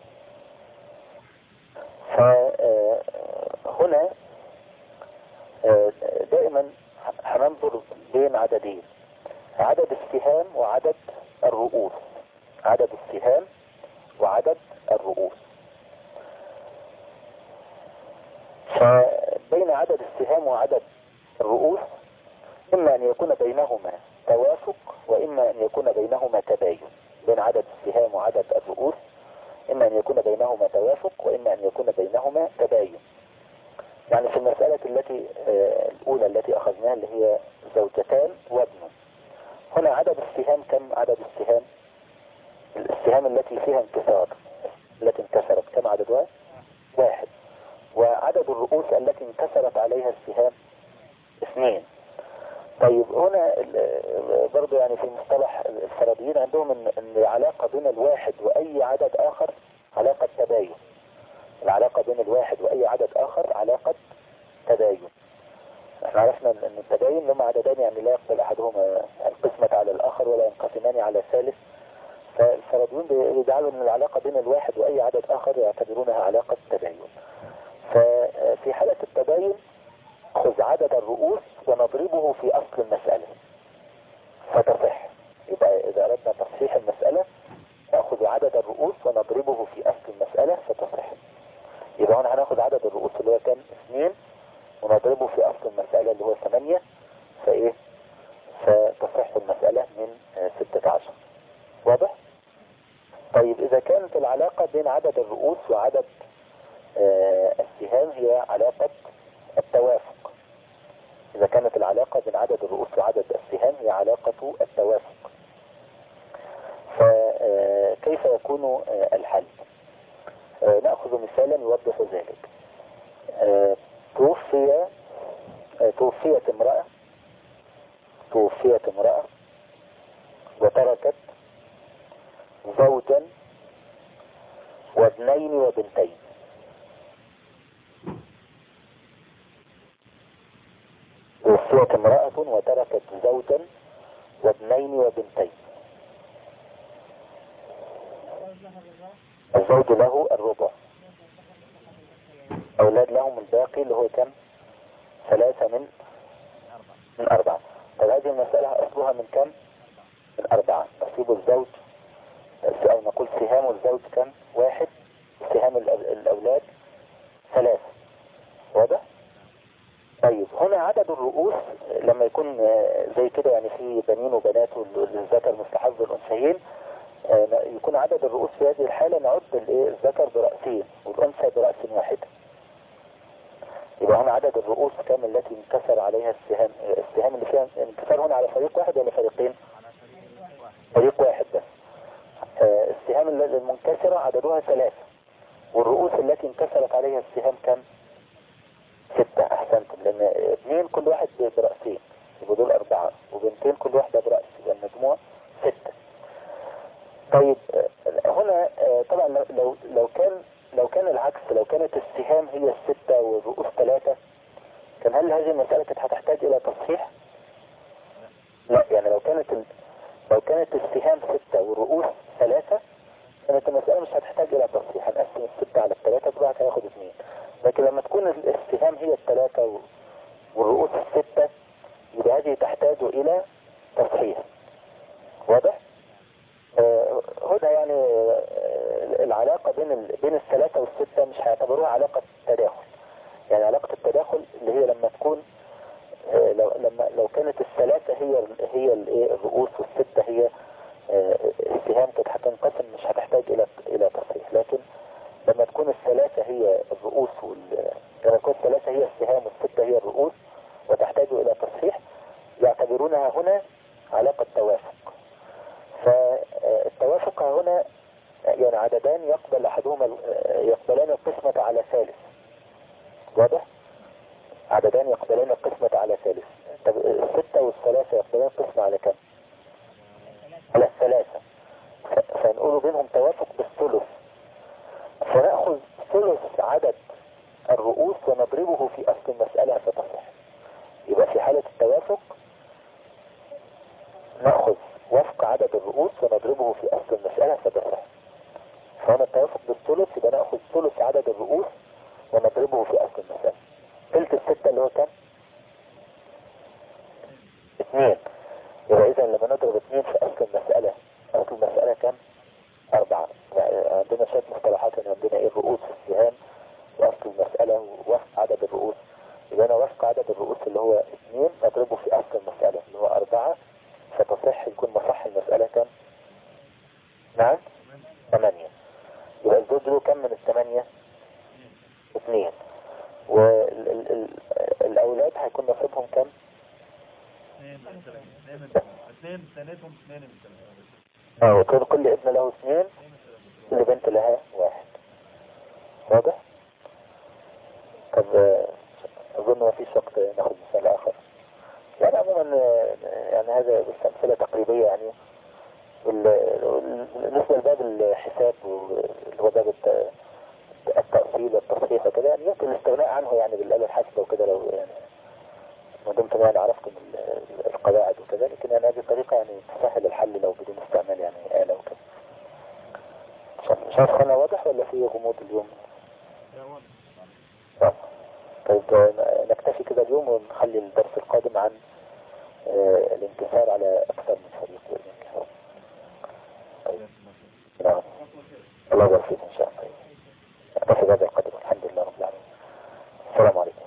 A: فهنا دائما هننظر بين عددين: عدد السهام وعدد الرؤوس. عدد السهام وعدد الرؤوس. فبين عدد السهام وعدد الرؤوس إما أن يكون بينهما توافق وإما أن يكون بينهما تباين. بين عدد السهام وعدد الرؤوس إما أن يكون بينهما توافق وإما أن يكون بينهما تباين. يعني في المسألة الأولى التي أخذناها اللي هي زوجتان وابن، هنا عدد السهام كم؟ عدد السهام التي فيها انكسار، التي انكسرت كم عددها؟ 1. وعدد الرؤوس التي انكسرت عليها السهام 2. طيب هنا برضو يعني في مصطلح الفرضيين عندهم ان العلاقة بين الواحد واي عدد اخر علاقة تباين. العلاقة بين الواحد واي عدد اخر علاقة تباين. احنا عرفنا ان التباين لما عددان يعني لا يقبل احدهما القسمة على الاخر ولا ينقسمان على الثالث. فالفرضيين بيجعلوا ان العلاقة بين الواحد واي عدد اخر يعتبرونها علاقة تباين. ففي حالة التباين خذ عدد الرؤوس ونضربه في اصل المسألة فتصح. يبقى اذا اردنا تصحيح المسألة نأخذ عدد الرؤوس ونضربه في اصل المسألة فتصح. يبقى هنا هناخذ عدد الرؤوس اللي هو كان 2 ونضربه في اصل المسألة اللي هو 8 فايه؟ فتصح المسألة من 16. واضح؟ طيب اذا كانت العلاقة بين عدد الرؤوس وعدد السهام هي علاقة التوافق. إذا كانت العلاقة بين عدد الرؤوس وعدد السهام هي علاقة التوافق، فكيف يكون الحل؟ نأخذ مثالا يوضح ذلك. توفيت امرأة وتركت زوجا وابنين وبنتين. توفيت امرأة وتركت زوجا وابنين وبنتين. الزوج له الربع، أولاد لهم الباقي اللي هو كم؟ 3 من 4. طيب هذه المسألة أصلها من كم؟ من 4. نصيب الزوج أو نقول سهام الزوج كم؟ 1. سهام الأولاد 3. واضح؟ طيب هنا عدد الرؤوس لما يكون زي كده يعني في بنين وبنات والذكر مثل حظ الأنثيين، يكون عدد الرؤوس في هذه الحالة نعد الذكر برأسين والأنثى برأس واحد. يبقى هنا عدد الرؤوس كم التي انكسر عليها السهام اللي فيها انكسار هنا على فريق واحد ولا فريقين؟ فريق واحد بس. السهام المنكسرة عددها 3 والرؤوس التي انكسرت عليها السهام كم؟ 6. لان اثنين كل واحد برأسين يبقى دول 4 وبنتين كل واحدة برأس يبقى المجموع 6. طيب هنا طبعا لو كان العكس، لو كانت السهام هي 6 والرؤوس 3، كان هل هذه المسألة كانت هتحتاج الى تصحيح؟ لا، يعني لو كانت السهام 6 والرؤوس 3 كانت المسألة مش هتحتاج الى تصحيح، هنقسم 6 على 3 كل واحد هياخد 2. لكن لما تكون السهام هي 3 والرؤوس 6 يبقى هذه تحتاج الى تصحيح. واضح؟ هنا يعني العلاقة بين الثلاثة والستة مش هيعتبروها علاقة تداخل. يعني علاقة التداخل اللي هي لما تكون لو كانت الثلاثة هي الرؤوس والستة هي السهام كانت هتنقسم مش هتحتاج الى تصحيح. لكن لما تكون الثلاثة هي الرؤوس لما تكون الثلاثة هي السهام والستة هي الرؤوس وتحتاج الى تصحيح يعتبرونها هنا علاقة توافق. فالتوافق هنا يعني عددان يقبلان القسمة على ثالث. واضح؟ عددان يقبلان القسمة على ثالث. طب 6 والثلاثة يقبلان القسمة على كم؟ على الثلاثة. فنقول بينهم توافق بالثلث، فنأخذ ثلث عدد الرؤوس ونضربه في أصل المسألة فتصح. يبقى في حالة التوافق نأخذ وفق عدد الرؤوس ونضربه في أصل المسألة فتصح. فهنا التوافق بالثلث يبقى نأخذ ثلث عدد الرؤوس ونضربه في أصل المسألة. ثلث الستة اللي هو كم؟ 2. يبقى إذا لما نضرب 2 في أصل المسألة كم؟ 4. عندنا شوية مصطلحات هنا، عندنا ايه الرؤوس والسهام وأصل المسألة ووفق عدد الرؤوس. يبقى أنا وفق عدد الرؤوس اللي هو 2 نضربه في أصل المسألة اللي هو 4 فتصح يكون مصح المسألة كم؟ نعم 8. يبقى الزوج له كم من 8؟ 2. والأولاد هيكون نصيبهم كم؟
B: 2
A: كل ابن له 2 كل بنت لها 1. واضح؟ طب أظن ما فيش وقت ناخد مثال آخر. يعني عموما يعني هذا بس أمثلة تقريبية. يعني بالنسبة لباب الحساب اللي هو باب التأصيل والتصحيح وكده يعني يمكن الاستغناء عنه يعني بالآلة الحاسبة وكده لو يعني ما دمتم يعني عرفتم القواعد وكذا. لكن يعني هذه الطريقة يعني تسهل الحل لو بدون استعمال يعني آلة وكذا. مش عارف أنا واضح ولا في غموض اليوم؟ طيب نكتفي كده اليوم ونخلي الدرس القادم عن الانكسار على أكثر من فريق والانكسار. طيب نعم الله يبارك فيك إن شاء الله. نكتفي بهذا القدر والحمد لله رب العالمين. السلام عليكم.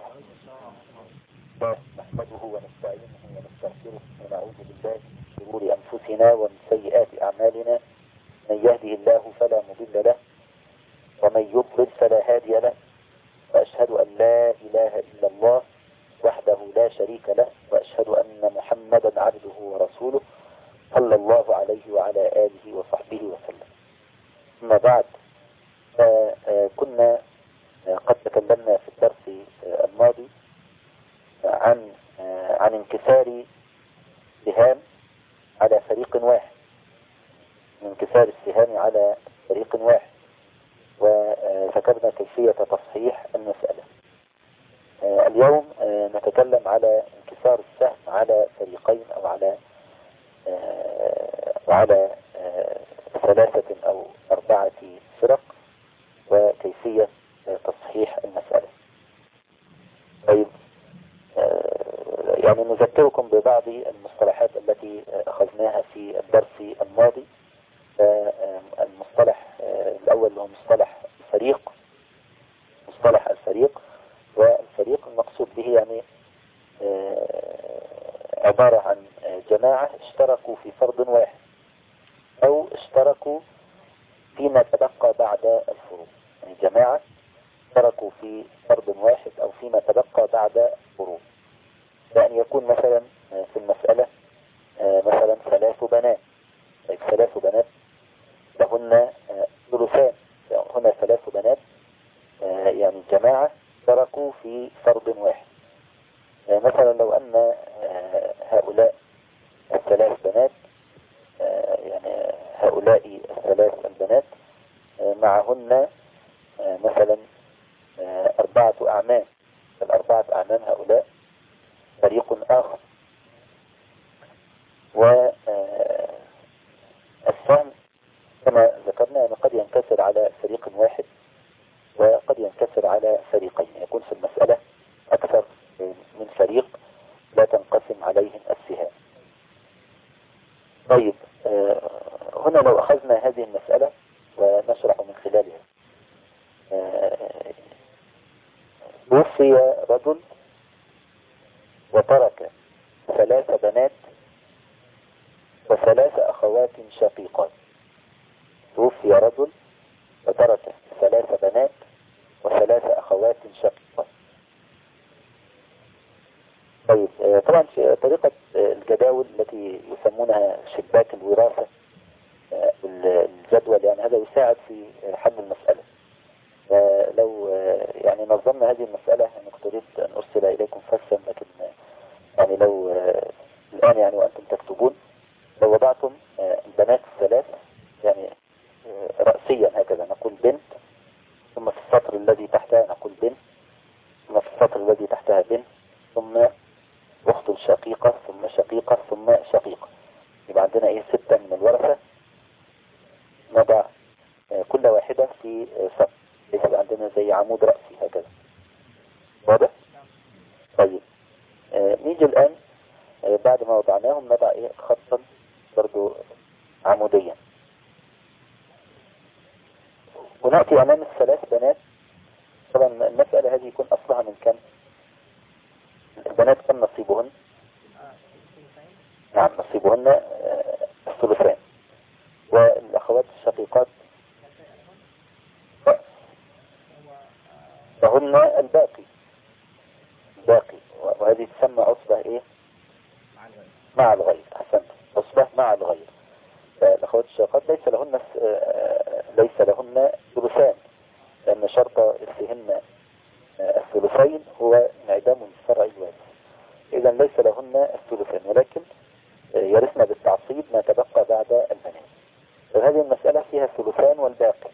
A: نحمده ونستعينه ونستغفره ونعوذ بالله من شرور أنفسنا ومن سيئات أعمالنا. من يهده الله فلا مضل له ومن يضلل فلا هادي له. وأشهد أن لا إله إلا الله وحده لا شريك له وأشهد أن محمدا عبده ورسوله صلى الله عليه وعلى آله وصحبه وسلم. أما بعد، كنا قد تكلمنا في الدرس الماضي عن انكسار السهام على فريق واحد، انكسار السهام على فريق واحد، وذكرنا كيفية تصحيح المسألة. اليوم نتكلم على انكسار السهم على فريقين أو على 3 أو 4 فرق وكيفية تصحيح المسألة. طيب يعني نذكركم ببعض المصطلحات التي أخذناها في الدرس الماضي. المصطلح الأول هو مصطلح الفريق. مصطلح الفريق، والفريق المقصود به يعني عبارة عن جماعة اشتركوا في فرض واحد أو اشتركوا فيما تبقى بعد الفروض. يعني جماعة اشتركوا في فرض واحد أو فيما تبقى بعد الفروض. يعني يكون مثلا في المسألة مثلا 3 بنات. طيب 3 بنات لهن ثلثان. هنا 3 بنات يعني جماعة اشتركوا في فرض واحد. مثلا لو أن هؤلاء الثلاث بنات، يعني هؤلاء الثلاث البنات معهن مثلا 4 أعمام. الأربعة أعمام هؤلاء فريق آخر، والسهم كما ذكرنا أنه قد ينكسر على فريق واحد وقد ينكسر على فريقين، يكون في المسألة أكثر من فريق لا تنقسم عليهم السهام. طيب، هنا لو أخذنا هذه المسألة ونشرح من خلالها. توفي رجل وترك 3 بنات و3 أخوات شقيقات. توفي رجل وترك 3 بنات و3 أخوات شقيقات. طيب، طبعا طريقة الجداول التي يسمونها شباك الوراثة، الجدول، يعني هذا يساعد في حل المسألة. لو يعني نظمنا هذه المسألة، أنا كنت أريد أن أرسل إليكم فحصا، لكن يعني لو الآن يعني وأنتم تكتبون، لو وضعتم البنات الثلاث يعني رأسيا هكذا، نقول بنت، ثم في السطر الذي تحتها نقول بنت، ثم في السطر الذي تحتها بنت، ثم أخت شقيقة، ثم شقيقة، ثم شقيقة. يبقى عندنا 6 من الورثة، نضع كل واحدة في سطر، يبقى عندنا زي عمود رأسي هكذا. واضح؟ طيب، نيجي الآن بعد ما وضعناهم نضع خطا برضو عموديا، ونأتي أمام ال3 بنات. طبعا المسألة هذه يكون أصلها من كم؟ البنات كم نصيبهن؟ نعم، نصيبهن الثلثان، والأخوات الشقيقات فهن الباقي، وهذه تسمى عصبة مع الغير. أحسنت، عصبة مع الغير. الأخوات الشقيقات ليس لهن ثلثان، لأن شرط إرثهن الثلثين هو انعدام الفرع الوارث. إذا ليس لهن الثلثان، ولكن يرثن بالتعصيب ما تبقى بعد البنات. فهذه المسألة فيها ثلثان والباقي،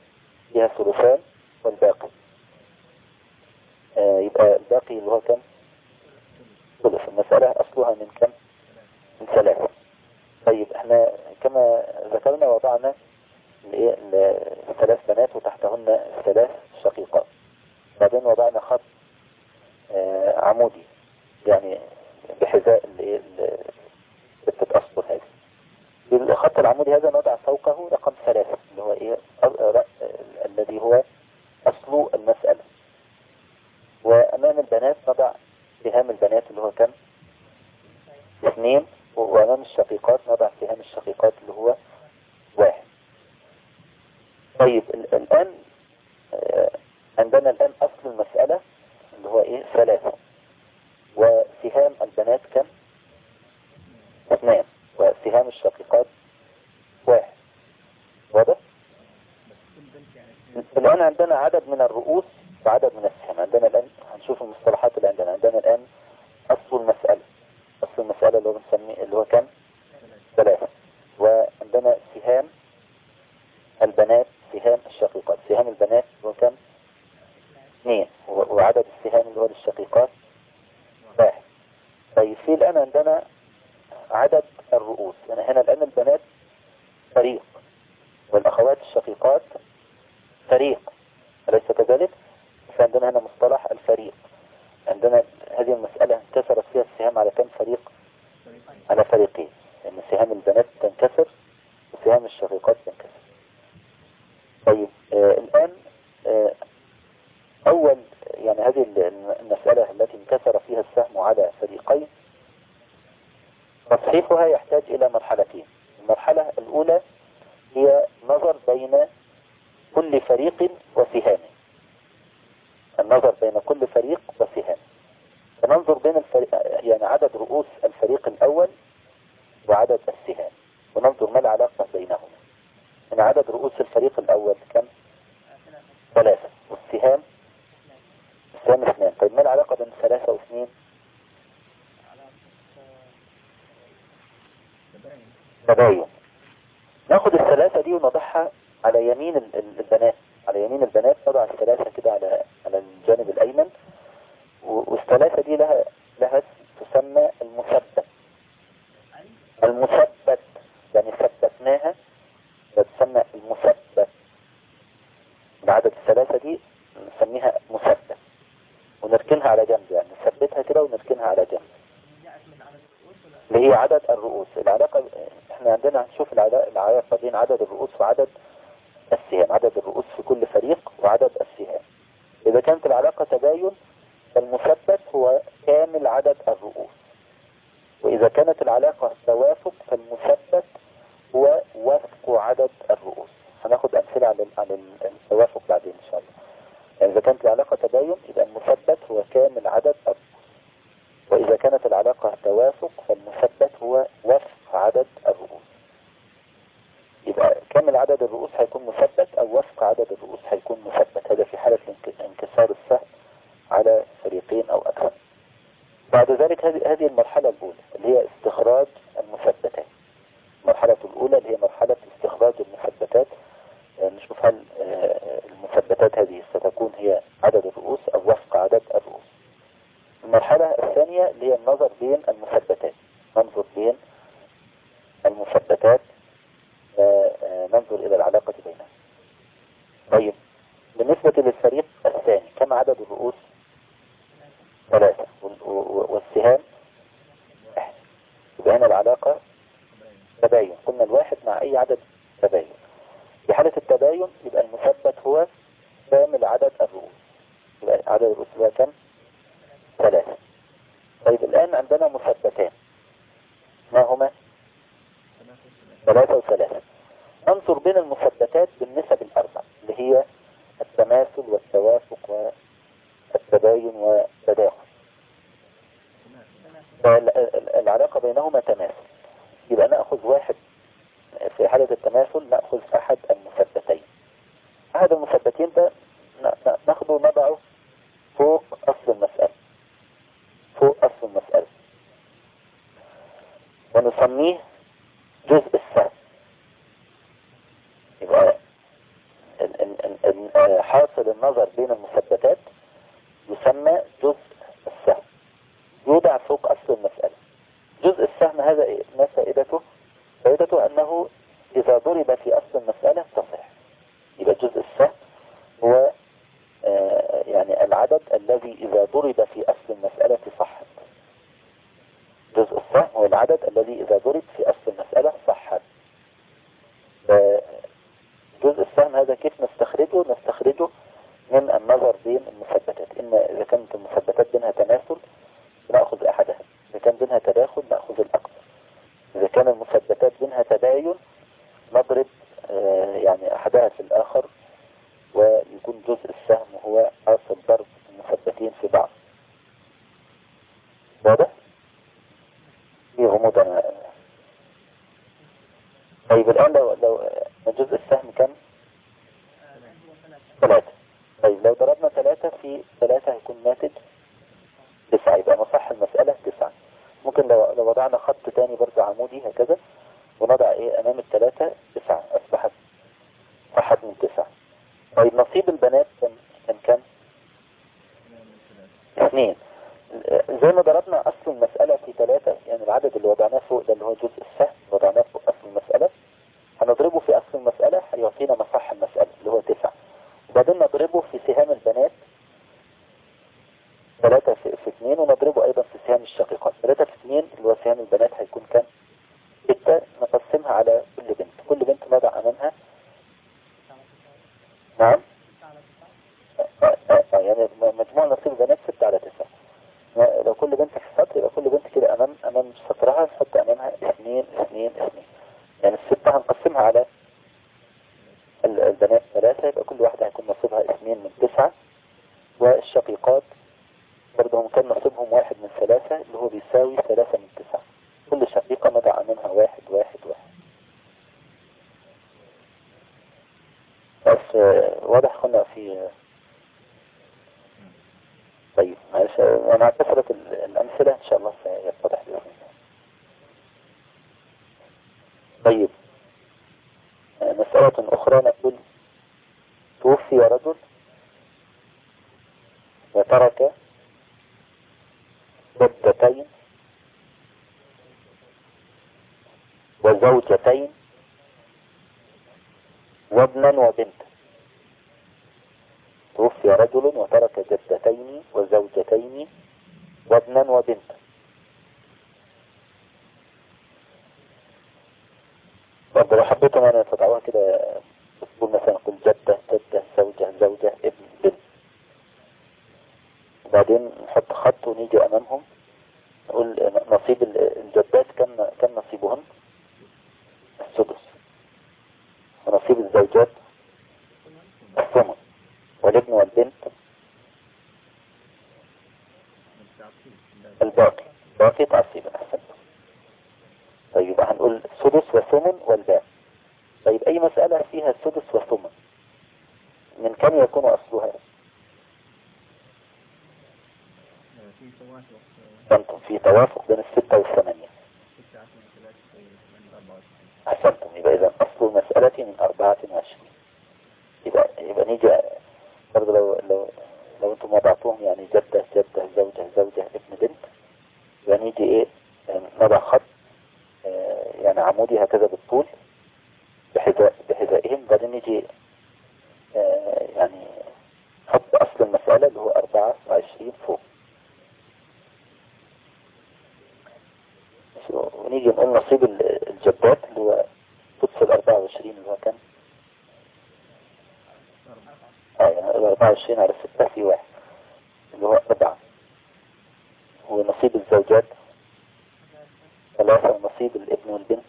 A: يبقى الباقي اللي هو كم؟ ثلث. المسألة أصلها من كم؟ من 3. طيب، احنا كما ذكرنا وضعنا ال3 بنات وتحتهن 3 شقيقات، بعدين وضعنا خط عمودي يعني بحذاء 6 أسطر. هذه الخط العمودي هذا نضع فوقه رقم 3 اللي هو الذي هو أصل المسألة، وأمام البنات نضع سهام البنات اللي هو كم؟ 2، وأمام الشقيقات نضع سهام الشقيقات اللي هو 1. طيب، الآن عندنا الآن أصل المسألة اللي هو 3، وسهام البنات كم؟ 2، وسهام الشقيقات 1. واضح؟ الآن عندنا عدد من الرؤوس وعدد من السهام. عندنا الآن هنشوف المصطلحات اللي عندنا الآن أصل المسألة اللي هو بنسميه اللي هو كم؟ 3. وعندنا سهام البنات، سهام الشقيقات. سهام البنات هو كم؟ 2، وعدد السهام اللي هو للشقيقات 1. طيب، في الآن عندنا عدد الرؤوس. يعني هنا الآن البنات فريق والأخوات الشقيقات فريق، أليس كذلك؟ فعندنا هنا مصطلح الفريق. عندنا هذه المسألة انكسرت فيها السهام على كم فريق؟ على فريقين، لأن يعني سهام البنات تنكسر وسهام الشقيقات تنكسر. طيب، الآن أول يعني هذه المسألة التي انكسر فيها السهم على فريقين، تصحيحها يحتاج إلى مرحلتين. المرحلة الأولى هي نظر بين كل فريق وسهامه، النظر بين كل فريق وسهامه، فننظر بين يعني عدد رؤوس الفريق الأول وعدد السهام، وننظر ما العلاقة بينهما. إن عدد رؤوس الفريق الأول كم؟ 3، والسهام 2. طيب، ما العلاقة بين 3 و2؟ تباين. ناخد الثلاثة دي ونضعها على يمين البنات، على يمين البنات نضع الثلاثة كده على الجانب الأيمن، والثلاثة دي لها تسمى المثبت. المثبت يعني ثبتناها تسمى المثبت. بعدد الثلاثة دي نسميها مثبت ونركنها على جنب، يعني نثبتها كده ونركنها على جنب، اللي هي عدد الرؤوس. العلاقة احنا عندنا هنشوف العلاقة بين عدد الرؤوس وعدد السهام، عدد الرؤوس في كل فريق وعدد السهام. إذا كانت العلاقة تباين فالمثبت هو كامل عدد الرؤوس، وإذا كانت العلاقة توافق فالمثبت هو وفق عدد الرؤوس. هناخد أمثلة على التوافق بعدين إن شاء الله. يعني إذا كانت العلاقة تباين يبقى المثبت هو كامل عدد الرؤوس، وإذا كانت العلاقة توافق فالمثبت هو وفق عدد الرؤوس. يبقى كامل عدد الرؤوس هيكون مثبت أو وفق عدد الرؤوس هيكون مثبت. هذا في حالة انكسار السهم على فريقين أو أكثر. بعد ذلك هذه المرحلة الأولى اللي هي استخراج المثبتات. المرحلة الأولى اللي هي مرحلة استخراج المثبتات، نشوف هل المثبتات هذه ستكون هي عدد الرؤوس أو وفق عدد الرؤوس. المرحلة الثانية اللي هي النظر بين المثبتات، ننظر بين المثبتات، ننظر إلى العلاقة بينها. طيب بالنسبة للفريق الثاني كم عدد الرؤوس؟ 3 والسهام 1. يبقى هنا العلاقة تباين، قلنا الواحد مع أي عدد تباين. في حالة التباين يبقى المثبت هو كامل عدد الرؤوس. يبقى عدد الرؤوس هو كم؟ 3. طيب الآن عندنا مثبتان، ما هما؟ 3 و3. ننظر بين المثبتات بالنسب الأربع اللي هي التماثل والتوافق والتباين والتداخل. العلاقة بينهما تماثل، يبقى نأخذ واحد. في حالة التماثل نأخذ أحد المثبتين. أحد المثبتين ده نأخذه ونضعه فوق أصل المسألة، فوق أصل المسألة، ونسميه جزء السهم. يبقى حاصل النظر بين المثبتات يسمى جزء السهم، يوضع فوق أصل المسألة. جزء السهم هذا ما فائدته؟ فائدته أنه إذا ضرب في أصل المسألة تصح. يبقى جزء السهم هو يعني العدد الذي إذا ضرب في أصل المسألة صحت. جزء السهم هو العدد الذي إذا ضرب في أصل المسألة صحت. جزء السهم هذا كيف نستخرجه؟ نستخرجه من النظر بين المثبتات. إذا كانت المثبتات بينها تماثل نأخذ أحدها، إذا كان بينها تداخل نأخذ الأكثر، إذا كان المثبتات بينها تباين نضرب يعني أحدها في الآخر، ويكون جزء السهم هو أصل ضرب المثبتين في بعض. واضح؟ في غموض أنا. طيب الآن لو جزء السهم كم؟ 3. طيب لو ضربنا 3 في 3 هيكون ناتج 9، يبقى مصح المسألة 9. ممكن لو وضعنا خط تاني برضه عمودي هكذا ونضع أمام 3 9 أصبحت صحت من 9. طيب نصيب البنات كان كم؟ 2. زي ما ضربنا أصل المسألة في 3، يعني العدد اللي وضعناه فوق ده اللي هو جزء السهم وضعناه فوق أصل المسألة، هنضربه في أصل المسألة هيعطينا مصح المسألة اللي هو 9. وبعدين نضربه في سهام البنات 3 في 2، ونضربه أيضا في سهام الشقيقات 3 في 2 اللي هو سهام البنات هيكون كم؟ 6. نقسمها على كل بنت، كل بنت نضع أمامها نعم يعني مجموع نصيب البنات 6 على 9. لو كل بنت في سطر يبقى كل بنت كده أمام سطرها نحط أمامها 2 2 2. يعني 6 هنقسمها على البنات 3، يبقى كل واحدة هيكون نصيبها 2 من 9. والشقيقات برضه هم كان نصيبهم 1 من 3 اللي هو بيساوي 3 من 9. كل شقيقة نضع أمامها 1 1 1. بس واضح كنا في. طيب معلش أنا الأمثلة إن شاء الله سيتضح بإذن الله. مرة أخرى نقول توفي رجل وترك جدتين وزوجتين وابنا وبنتا. توفي رجل وترك جدتين وزوجتين وابنا وبنتا. برضه لو حبيتم أنا تضعوها كده تقول مثلا نقول جدة جدة زوجة زوجة ابن بنت، وبعدين نحط خط ونيجي أمامهم نقول نصيب الجدات كم نصيبهن؟ السدس. ونصيب الزوجات الثمن. والابن والبنت الباقي. باقي تعصيبا. أحسن. طيب هنقول سدس وثمن والباقي. طيب أي مسألة فيها السدس والثمن من كم يكون أصلها؟ أنتم في توافق بين 6 و8. أحسنتم. يبقى إذا أصل المسألة من 24. يبقى نيجي برضه لو أنتم وضعتوهم يعني جدة جدة زوجة زوجة ابن بنت، يبقى نيجي إيه نضع خط يعني عمودي هكذا بالطول بحذائهم، بعدين نيجي يعني نحط أصل المسألة اللي هو 24 فوق، ونيجي نقول نصيب الجدات اللي هو تدخل 24 اللي هو كم؟ يعني 24 على 6 في 1 اللي هو 4. ونصيب الزوجات 3. ونصيب الابن والبنت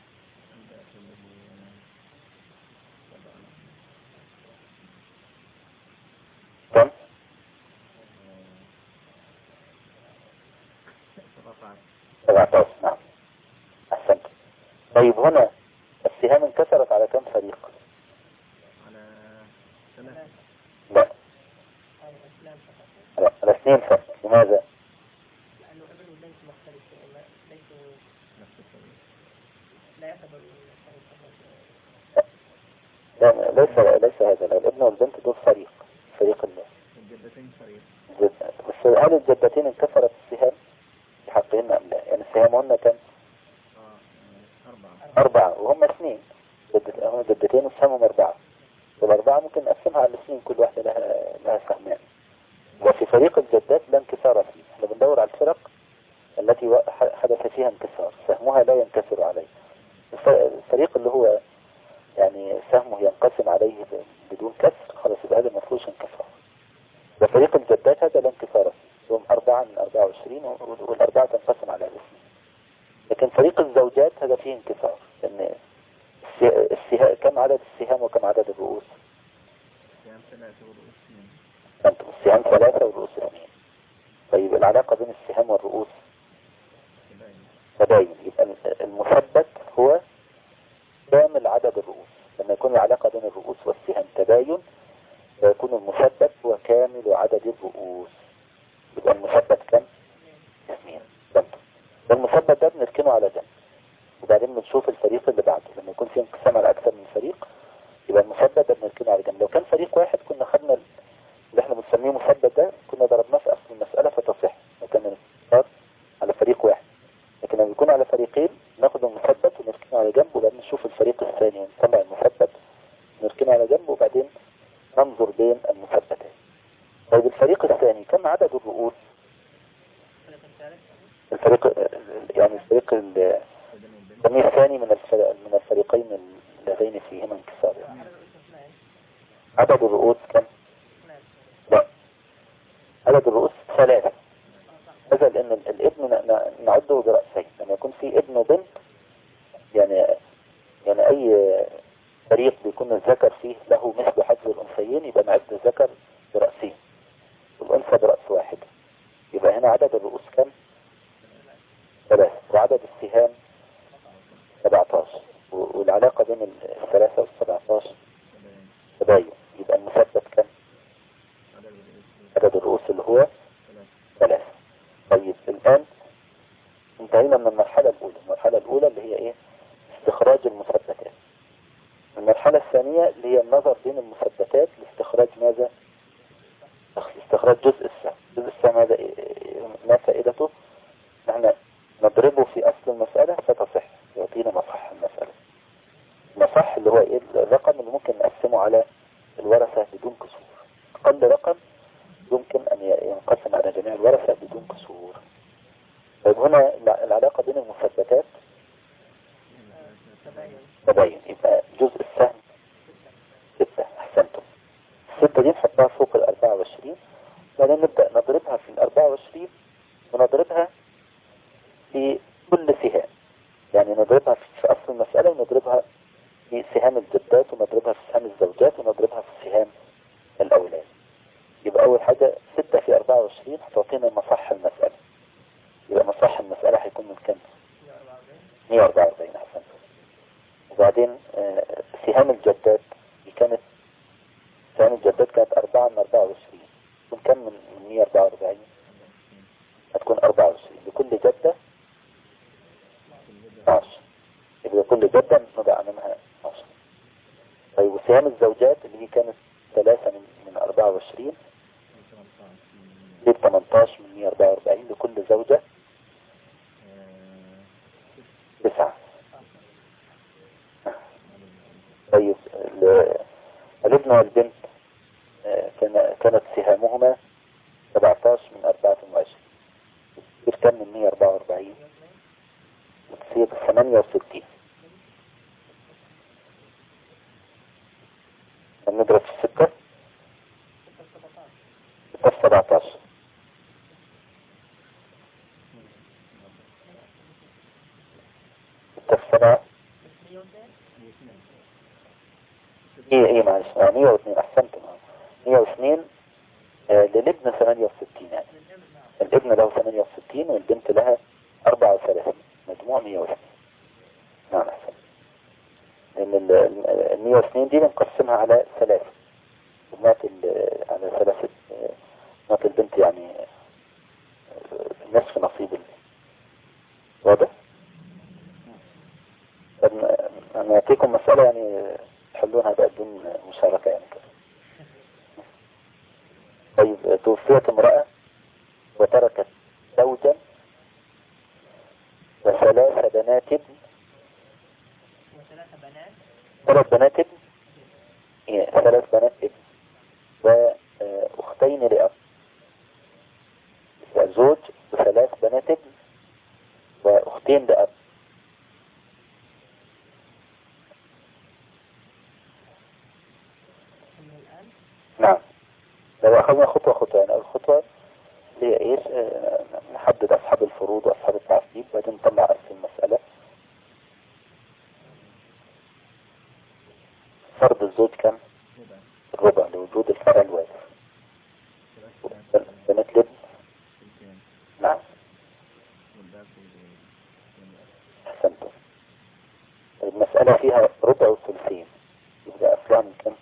A: كم؟ 17. نعم. أحسنت. طيب هنا السهام انكسرت على كم فريق؟
B: على 3.
A: لا، على 2 فرق. لماذا؟
C: لأنه ابن والبنت مختلفين ليسوا نفس الفريق، لا يعتبر
A: لا ليس هذا. الابن والبنت دول فريق الله.
B: الجدتين فريق.
A: بس هل الجدتين انكسرت السهام بحقهن أم لا؟ يعني السهامهن كم؟ 4 وهم 2. هم جدتين وسهمهم 4، والأربعة ممكن نقسمها على 2 كل واحدة لها سهمان. وفي فريق الجدات لا انكسار فيه. احنا بندور على الفرق التي حدث فيها انكسار سهمها لا ينكسر عليه. الفريق اللي هو يعني سهمه ينقسم عليه بدون كسر خلاص يبقى هذا ما فيهوش انكسار. وفريق الجدات هذا لا انكسار فيه، هم 4 من 24 والأربعة تنقسم على 2. لكن فريق الزوجات هذا فيه انكسار، لأن كم عدد السهام وكم عدد الرؤوس؟
B: السهام 3 والرؤوس 2.
A: أنتم السهام 3 والرؤوس 2. طيب العلاقة بين السهام والرؤوس تباين. يبقى المثبت هو كامل عدد الرؤوس. لما يكون العلاقة بين الرؤوس والسهام تباين فيكون المثبت هو كامل عدد الرؤوس. يبقى المثبت كم؟ 2. والمثبت ده بنركنه على جنب، وبعدين بنشوف الفريق اللي بعده. لما يكون في انقسام على أكثر من فريق يبقى المثبت ده بنركنه على جنب. لو كان فريق واحد كنا خدنا اللي احنا بنسميه مثبت ده كنا ضربناه في أصل المسألة فتصح، لو كان الانقسام على فريق واحد. لكن لما يكون على فريقين ناخد المثبت ونركنه على جنب، وبعدين نشوف الفريق الثاني ونطلع المثبت نركنه على جنب، وبعدين ننظر بين المثبتين. طيب الفريق الثاني كم عدد الرؤوس؟ الفريق يعني الفريق الثاني من الفريقين اللذين فيهما انكسار. يعني عدد الرؤوس كم؟ لا، عدد الرؤوس 3. هذا لأن الابن نعده برأسين. لما يكون في ابن وبنت يعني أي فريق بيكون الذكر فيه له مثل حظ الأنثيين يبقى نعد الذكر برأسين والأنثى برأس واحد. يبقى هنا عدد الرؤوس كم؟ 3. وعدد السهام 17. والعلاقة بين 3 و17 تباين. يبقى المثبت كم؟ عدد الرؤوس اللي هو 3. طيب الآن انتهينا من المرحلة الأولى. المرحلة الأولى اللي هي ايه؟ استخراج المثبتات. المرحلة الثانية اللي هي النظر بين المثبتات لاستخراج ماذا؟ استخراج جزء السهم. جزء السهم هذا ما فائدته؟ نحن نضربه في أصل المسألة فتصح، يعطينا مصح المسألة. مصح اللي هو إيه؟ الرقم اللي ممكن نقسمه على الورثة بدون كسور. أقل رقم يمكن أن ينقسم على جميع الورثة بدون كسور. طيب هنا العلاقة بين المثبتات تبين، يبقى جزء السهم 6. أحسنتم. 6 دي نحطها فوق 24، بعدين نبدأ نضربها في 24 ونضربها في كل سهام. يعني نضربها في أصل المسألة ونضربها في سهام الجدات ونضربها في سهام الزوجات ونضربها في سهام الأولاد. يبقى أول حاجة 6 في 24 هتعطينا مصح المسألة. يبقى مصح المسألة هيكون من كم؟ 144. أحسن. وبعدين سهام الجدات كانت 4 من 24. تكون كم من 144؟ هتكون 24 لكل جدة 12. يبقى كل جدة نضع عنها 12. طيب وسهام الزوجات اللي هي كانت 3 من 24 دي 18 من 144 لكل زوجة 9. طيب الابن والبنت كانت سهامهما 17 من 24. تصير كم من 144؟ تصير 68. نضرب في 6 في 17. في 7 ايه معلش 102. احسنتم. 102 للابن 68. يعني الابن له 68 والبنت لها 34. مجموع 102. نعم احسن. لان ال 102 دي بنقسمها على 3. على 3 بنات البنت يعني نصف نصيب. واضح؟ انا اعطيكم مسألة يعني تحلونها بقى بدون مشاركة يعني كده. طيب توفيت امرأة وتركت زوجا وثلاث بنات ابن. 3 بنات ابن. 3 بنات ابن واختين لأب. زوج و3 بنات ابن واختين لأب. نعم. لو أخذنا خطوة يعني الخطوة هي إيش؟ نحدد أصحاب الفروض وأصحاب التعصيب وبعدين نطلع أصل المسألة. فرض الزوج كم؟ الربع لوجود الفرع الوارث. بنات الابن. نعم. أحسنتم. المسألة فيها ربع وثلثين، يبقى أصلها من كم؟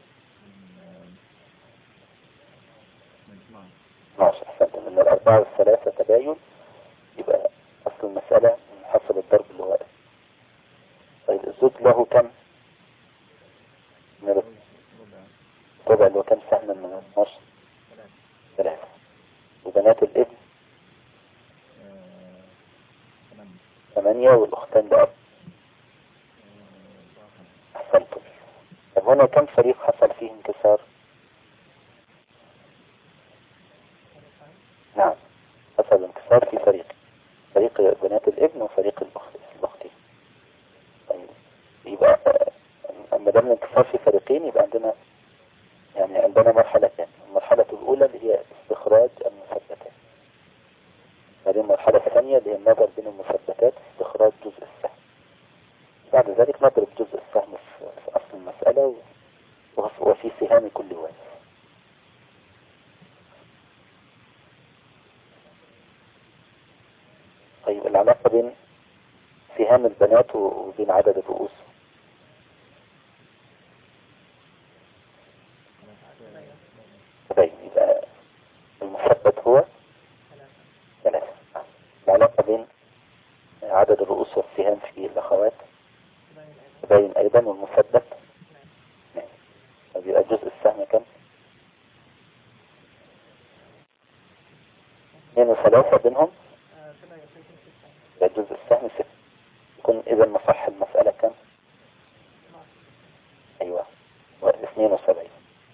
A: 12. أحسنتم. من 4 و3 تباين، يبقى أصل المسألة من حسب الضرب اللي هو. طيب الزوج له كم؟ من الربع اللي هو كم سهما من 12؟ 3. وبنات الابن 8 والأختان لأب. أحسنتم. طب هنا كم فريق حصل فيه انكسار؟ نعم، حصل انكسار في فريق بنات الابن وفريق الأختين. طيب يبقى أما دام الانكسار في فريقين يبقى عندنا مرحلتين. المرحلة الأولى اللي هي استخراج المثبتات، بعدين المرحلة الثانية اللي هي النظر بين المثبتات استخراج جزء السهم. بعد ذلك نضرب جزء السهم في أصل المسألة وفي سهام كل وارث. طيب العلاقة بين سهام البنات وبين عدد الرؤوس. طيب يبقى المثبت هو 3. العلاقة بين عدد الرؤوس والسهام في الأخوات تبين أيضا. والمثبت السهم كم؟ 2 و3 بينهم جزء السهم 6. يكون إذا مصح المسألة كم؟ أيوة 72.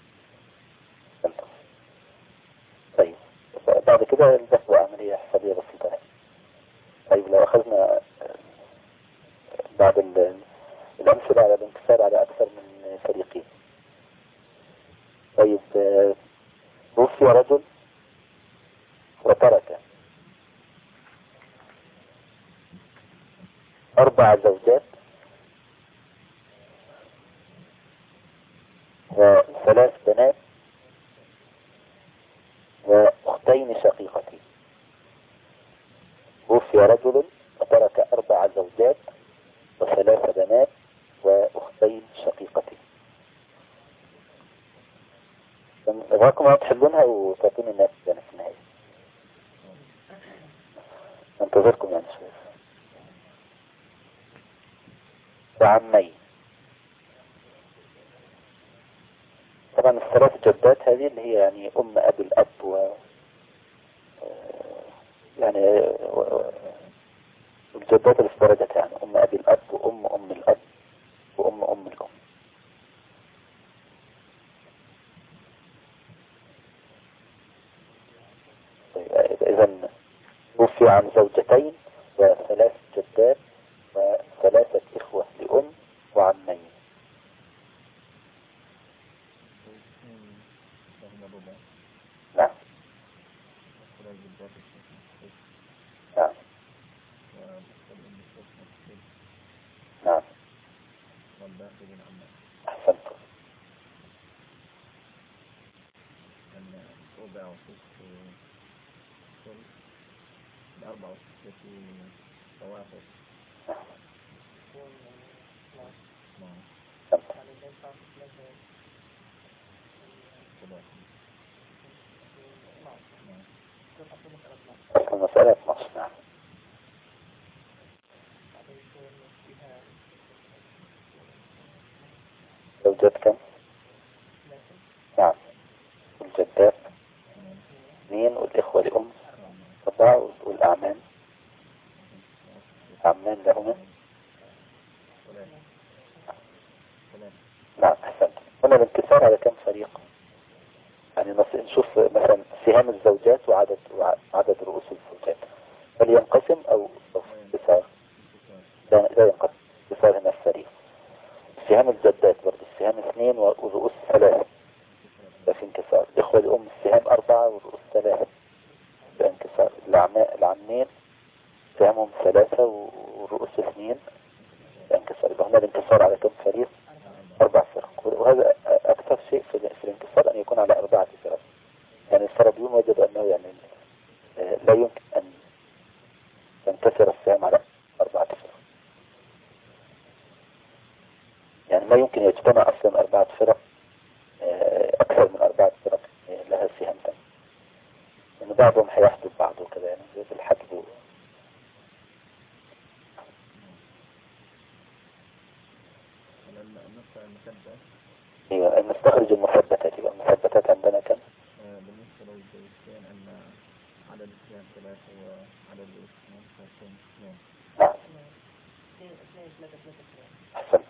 A: طيب بعد كده البحث عملية حسابية بسيطة. طيب لو أخذنا بعد الأمثلة على الانتصار على أكثر من فريقين. طيب توفي رجل وترك 4 زوجات و3 بنات وأختين شقيقتين. توفي رجل وترك 4 زوجات و3 بنات وأختين شقيقتين. أبغاكم تحلونها وتعطوني الناس في النهاية. انتظركم يعني شوية. وعمي. طبعا ال3 جدات هذه اللي هي يعني أم أبي الأب يعني الجدات اللي استرجت يعني أم أبي الأب وأم الأب وأم الأم. إذا توفي عن زوجتين و3 جدات و3 إخوة لأم وعمين. نعم نعم نعم أحسنت. المسألة 12. نعم زوجات كم؟ نعم والجدات 2 والإخوة لأم 4 والأعمان لهما. نعم أحسنت. هنا الانتصار على كم فريق؟ يعني نشوف مثلا سهام الزوجات وعدد رؤوس الزوجات، هل ينقسم أو انتصار؟ لا ينقسم. انتصار هنا الفريق. سهام الجدات برضه السهام 2 والرؤوس 3 في انكسار. الإخوة الأم السهام 4 والرؤوس 3 في انكسار. العمين سهامهم 3 والرؤوس 2 في انكسار. يبقى هنا الانكسار على كم فريق؟ 4 فرق. وهذا أكثر شيء في الانكسار أن يكون على 4 فرق. يعني الفرضيون وجدوا أنه يعني لا يمكن أن تنكسر السهام على 4 فرق. يعني ما يمكن يجتمع أصلا 4 فرق أكثر من 4 فرق لها سهام تانية. يعني بعضهم هيحدث بعض وكذا يعني زي الحجب. ايوه نستخرج المثبتات. يبقى المثبتات عندنا كم؟
B: بالنسبة للزوجتين أن عدد السهام 3 وعدد الأسهم 2.
A: نعم أحسنت.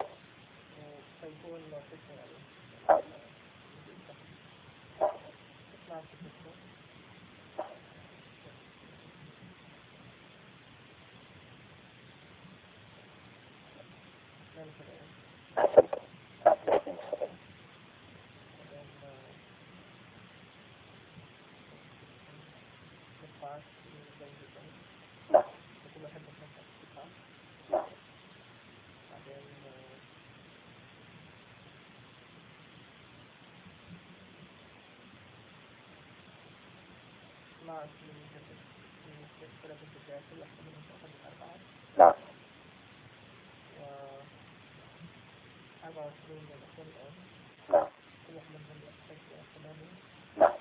A: نعم أحسنت. نعم الاثنين صحيح. نعم نعم نعم نعم نعم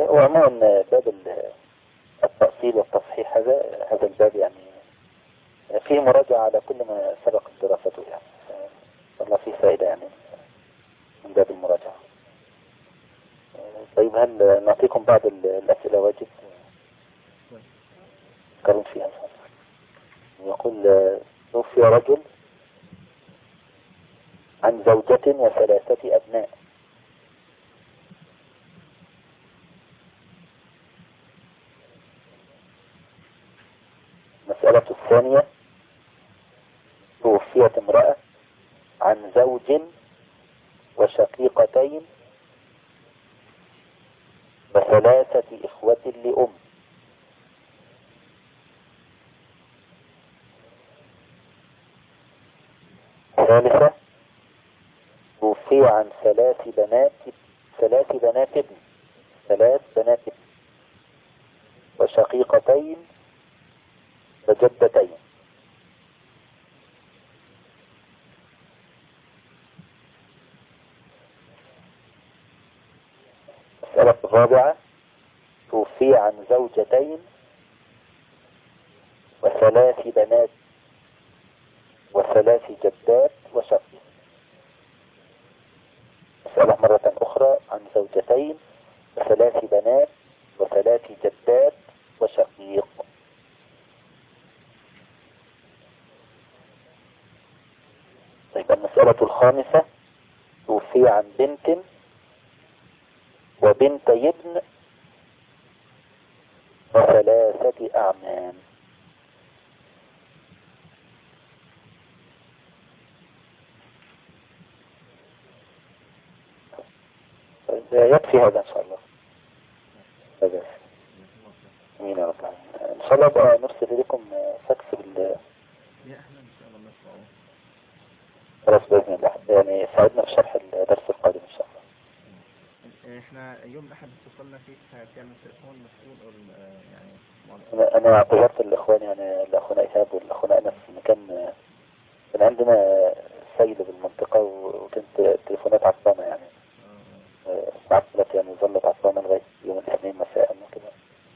A: وعموما باب التأصيل والتصحيح هذا الباب يعني فيه مراجعة على كل ما سبق دراسته يعني، والله فيه فائدة يعني من باب المراجعة. طيب هل نعطيكم بعض الأسئلة واجب قرن فيها؟ يقول توفي رجل عن زوجة وثلاثة أبناء، المسألة الثانية توفيت امرأة عن زوج وشقيقتين وثلاثة إخوة لأم. ثالثة توفي عن ثلاث بنات ابن وشقيقتين وجدتين. المسألة الرابعة توفي عن زوجتين وثلاث بنات وثلاث جدات وشقيق. مسألة مرة أخرى عن زوجتين وثلاث بنات وثلاث جدات وشقيق. طيب المسألة الخامسة توفي عن بنت وبنتي ابن وثلاثة أعمام. يكفي هذا إن شاء الله. هذا أمين يا رب العالمين. إن شاء الله بقى نرسل لكم فاكس خلاص بإذن الله، يعني ساعدنا في شرح الدرس القادم إن شاء الله.
B: احنا يوم الأحد اتصلنا فيه كان التليفون مسؤول يعني
A: أنا اعتذرت الإخوان، يعني الأخونا إيهاب والأخونا أنس، كان عندنا سيل بالمنطقة وكانت التليفونات عطلانة يعني عطلت، يعني ظلت عطلانة لغاية يوم الاثنين مساء وكده.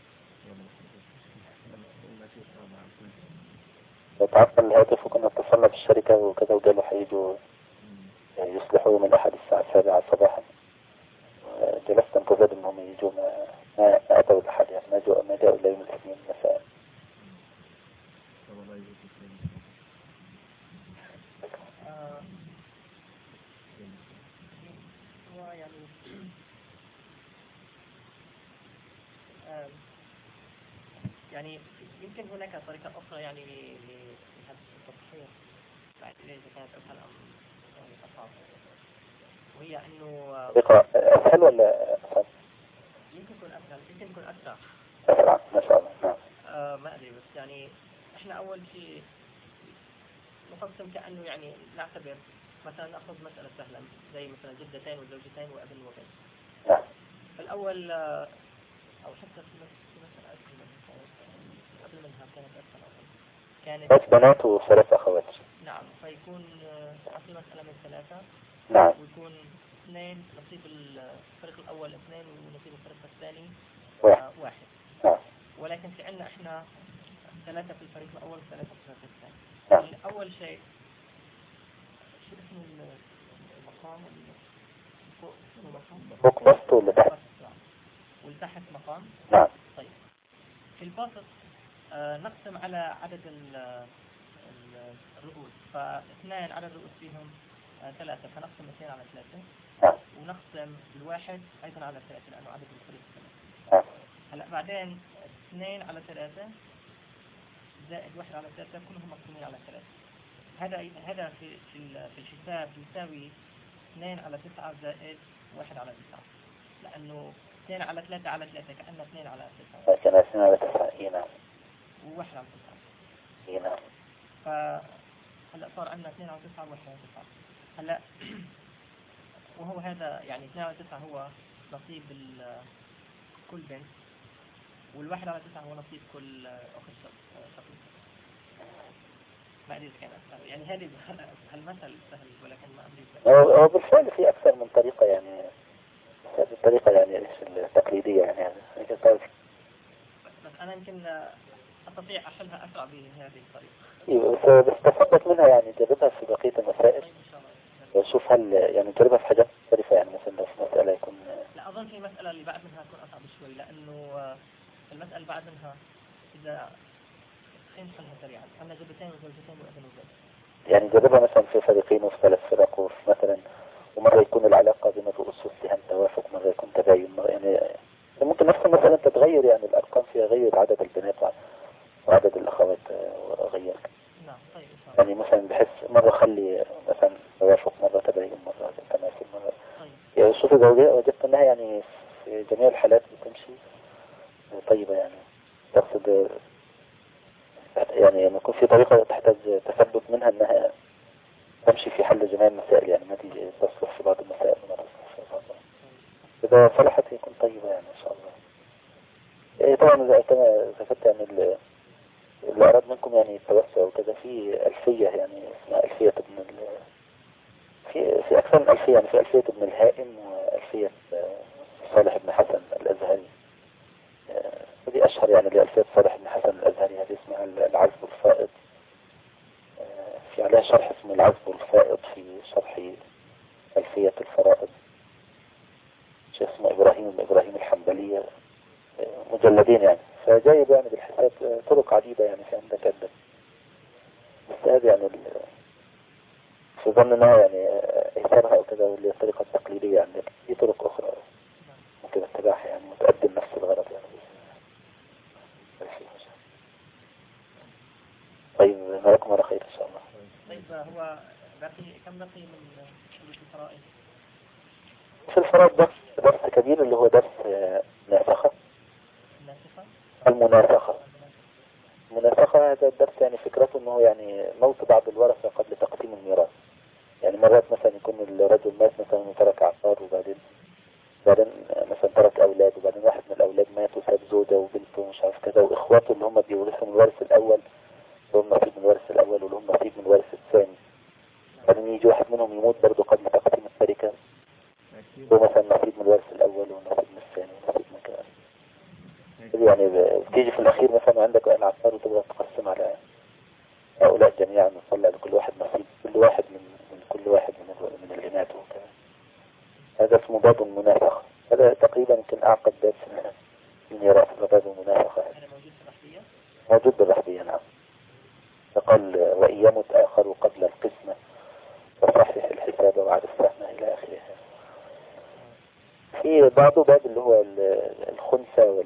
A: تعطل الهاتف وكنا اتصلنا بالشركة وكذا وقالوا حيجوا يصلحوا يوم الأحد الساعة 7 صباحا. جلست انتظر انهم يجوا، ما اتوا الاحد يعني، ما جاءوا الا يوم الاثنين مساء.
C: يعني يمكن هناك طريقة أخرى يعني لهذا التضحية بعد إذا كانت أسهل أم أصعب، وهي أنه
A: طريقة أسهل ولا أصعب؟
C: يمكن يكون أسهل، يمكن يكون أسرع.
A: أسرع ما شاء الله. نعم.
C: ما أدري، بس يعني إحنا أول شيء نقسم كأنه يعني نعتبر مثلا نأخذ مسألة سهلة زي مثلا جدتين وزوجتين وابن وبنت.
A: نعم.
C: فالأول أو حتى في مسألة قبل منها كانت
A: 3 بنات و3 أخوات.
C: نعم، فيكون أصل المسألة من 3.
A: نعم.
C: ويكون 2 نصيب الفريق الأول 2 ونصيب الفريق الثاني 1.
A: نعم.
C: ولكن في عندنا إحنا 3 في الفريق الأول و3 في الفريق الثاني.
A: نعم.
C: يعني أول شيء شو اسم المقام
A: فوق بسط ولا تحت؟
C: والتحت مقام.
A: نعم.
C: طيب في الباسط نقسم على عدد الرؤوس، ف2 عدد الرؤوس فيهم 3، فنقسم 2 على 3.
A: نعم.
C: ونقسم الواحد أيضا على 3 لأنه عدد الفريق 3.
A: نعم.
C: هلا بعدين 2 على 3 زائد 1 على 3 كلهم مقسومين على 3. هذا في الحساب يساوي 2 على 9 زائد 1 على 9، لأنه 2 على 3 على 3 كأنه 2 على 9.
A: كان 2 على 9. إيه نعم.
C: و1 على 9.
A: إيه نعم.
C: هلا صار عندنا 2 على 9 و1 على 9. هلا وهو هذا يعني 2 على 9 هو نصيب كل بنت، والواحد على 9 هو نصيب كل أخت شقيق. ما أدري إذا كان أسهل، يعني هذه هالمثل سهل ولكن ما أدري.
A: هو بالفعل في أكثر من طريقة، يعني هذه الطريقة يعني التقليدية يعني
C: بس أنا يمكن أستطيع أحلها أسرع بهذه الطريقة.
A: بس تثبت منها يعني، جربها في بقية المسائل
C: طيب إن شاء الله.
A: وشوف هل يعني جربها في حاجات مختلفة، يعني مثلا لو في مسألة يكون.
C: لا أظن في مسألة اللي بعد منها تكون أصعب شوي، لأنه المسألة اللي بعد منها إذا خلينا نحلها سريعا، عندنا جبتين وزوجتين وابن وزوج.
A: يعني جربها مثلا في فريقين وفي 3 فرق وفي مثلا، ومرة يكون العلاقة بين الرؤوس والسهام توافق، مرة يكون تباين، مرة يعني ممكن نفس المسألة تتغير، يعني الأرقام فيها غير، عدد البنات وعدد الأخوات غير.
C: نعم طيب إن شاء الله.
A: يعني مثلا بحس مرة خلي مثلا توافق، مرة تباين، مرة تماثل، مرة
C: طيب.
A: يعني شوف الزوجية وجدت أنها يعني في جميع الحالات بتمشي طيبة، يعني تقصد يعني لما يكون في طريقة تحتاج تثبت منها أنها تمشي في حل جميع المسائل، يعني ما تيجي تصلح في بعض المسائل وما تصلح في بعض. إذا صلحت يكون طيبة يعني إن شاء الله. إيه طبعا إذا كنت يعني اللي أراد منكم يعني التوسع وكذا، في ألفية يعني اسمها ألفية ابن في أكثر من ألفية، يعني في ألفية ابن الهائم وألفية صالح بن حسن الأزهري. هذه أشهر يعني لألفية صالح بن حسن الأزهري، هذه اسمها العزب الفائض. في عليها شرح اسمه العزب الفائض في شرح ألفية الفرائض، شيخ اسمه إبراهيم الحنبلي، مجلدين يعني، فجايب يعني بالحساب طرق عديدة يعني في عندك عدة. بس هذه يعني في ظن انها يعني اثارها او كذا، واللي الطريقة التقليدية عندك في طرق اخرى ممكن اتباعها يعني وتقدم نفس الغرض يعني. طيب نراكم على خير ان شاء الله.
C: طيب هو كم بقي من الفرائض؟
A: في الفرائض درس كبير اللي هو درس ناسخة. المناسخة هذا الدرس يعني فكرته انه يعني موت بعض الورثة قبل تقسيم الميراث. يعني مرات مثلا يكون الرجل مات مثلا وترك عقار، وبعدين مثلا ترك اولاد، وبعدين واحد من الاولاد مات وساب زوجة وبنته ومش عارف كذا، واخواته اللي هم بيورثوا من الوارث الاول لهم نصيب من الوارث الاول ولهم نصيب من الوارث الثاني. بعدين يجي واحد منهم يموت برضه قبل تقسيم التركة، هو مثلا نصيب من الوارث الاول ونصيب من الثاني ونصيب من كذا. يعني بتيجي في الاخير مثلا عندك العقار وتبغى تقسم على هؤلاء جميعا وتصلى لكل واحد نصيب، كل واحد من كل واحد من اللي ماتوا وكذا. هذا اسمه باب المنافخة. هذا تقريبا يمكن أعقد درس من الميراث، باب المنافخة.
C: هذا موجود في الرحبية؟
A: موجود بالرحبية نعم. فقال وإن يمت آخر قبل القسمة فصحح الحساب وعد السهمة إلى آخره. في بعض باب اللي هو الخنثى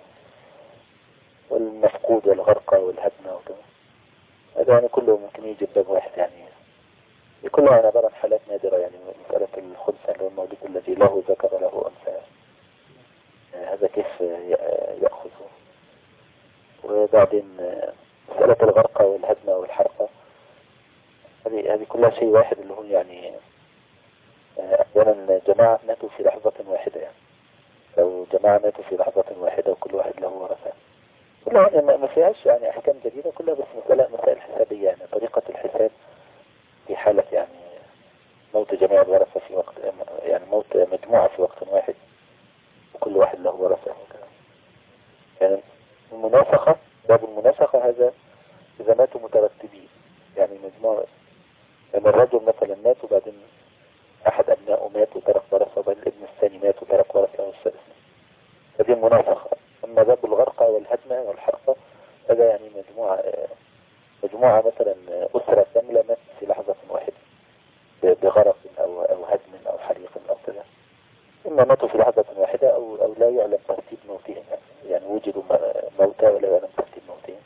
A: والمفقود والغرقى والهدمة وكذا. هذا يعني كله ممكن يجي باب واحد، يعني كله يعني عبارة عن حالات نادرة، يعني مسألة الخنثى اللي هو المولود الذي له ذكر له أنثى، هذا كيف يأخذه. وبعدين مسألة الغرقى والهدمة والحرقة، هذه كلها شيء واحد، اللي هو يعني أحيانا جماعة ماتوا في لحظة واحدة، يعني لو جماعة ماتوا في لحظة واحدة وكل واحد له ورثة، كلها يعني ما فيهاش يعني أحكام جديدة، كلها بس مسائل حسابية، يعني طريقة الحساب في حالة يعني موت جميع الورثة في وقت، يعني موت مجموعة في وقت واحد وكل واحد له ورثة. يعني المناسخة، باب المناسخة هذا إذا ماتوا مترتبين، يعني مجموعة، يعني الرجل مثلا مات وبعدين أحد أبنائه مات وترك ورثة، وبعدين الابن الثاني مات وترك ورثة والثالث، هذه المناسخة. أما باب الغرقى والهدمة والحرقة هذا يعني مجموعة مثلا أسرة كاملة ماتت في لحظة واحدة بغرق أو هدم أو حريق أو كذا، إما ماتوا في لحظة واحدة أو لا يعلم ترتيب موتهم، يعني وجدوا موتى ولا يعلم ترتيب موتهم.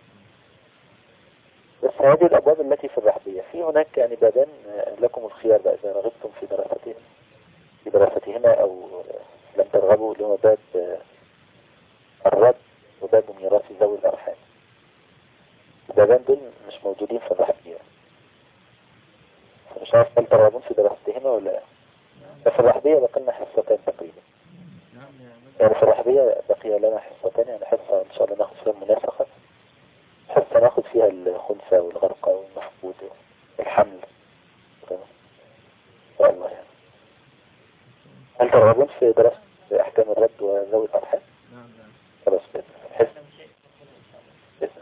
A: بس هذه الأبواب التي في الرحبية. في هناك يعني بابان لكم الخيار بقى إذا رغبتم في دراستهما أو لم ترغبوا، اللي هو باب الرد وباب ميراث ذوي الأرحام. البابان دول مش موجودين في الرحبية، فمش عارف هل ترغبون في دراستهما ولا لا. ففي الرحبية بقى لنا حصتين تقريبا، يعني في الرحبية بقي لنا حصتين، يعني حصة إن شاء الله ناخذ فيها المناسخة، حصة ناخذ فيها الخنثى والغرقى والمفقود والحمل إن شاء الله. يعني هل ترغبون في دراسة أحكام الرد وذوي الأرحام؟ خلاص بإذن الله.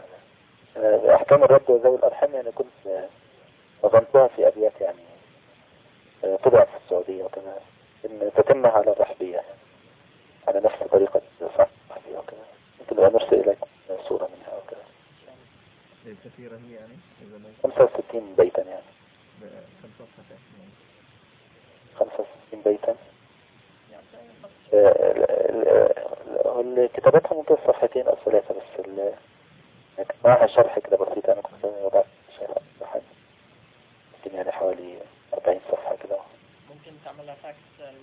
A: أحكام الرد وذوي الأرحام يعني كنت نظمتها في أبيات يعني طبعت في السعودية وكذا، إن تتمها على الرحبية يعني على نفس طريقة الرحبية وكذا. ممكن أن نرسل إليكم صورة منها وكذا.
B: كثيرة هي يعني
A: 65 بيتا يعني 65 بيتا. كتابتها ممكن صفحتين أو ثلاثة بس معها شرح كده بسيط. أنا كنت وضعت شرح ممكن يعني حوالي 40 صفحة كده.
C: ممكن تعملها فاكس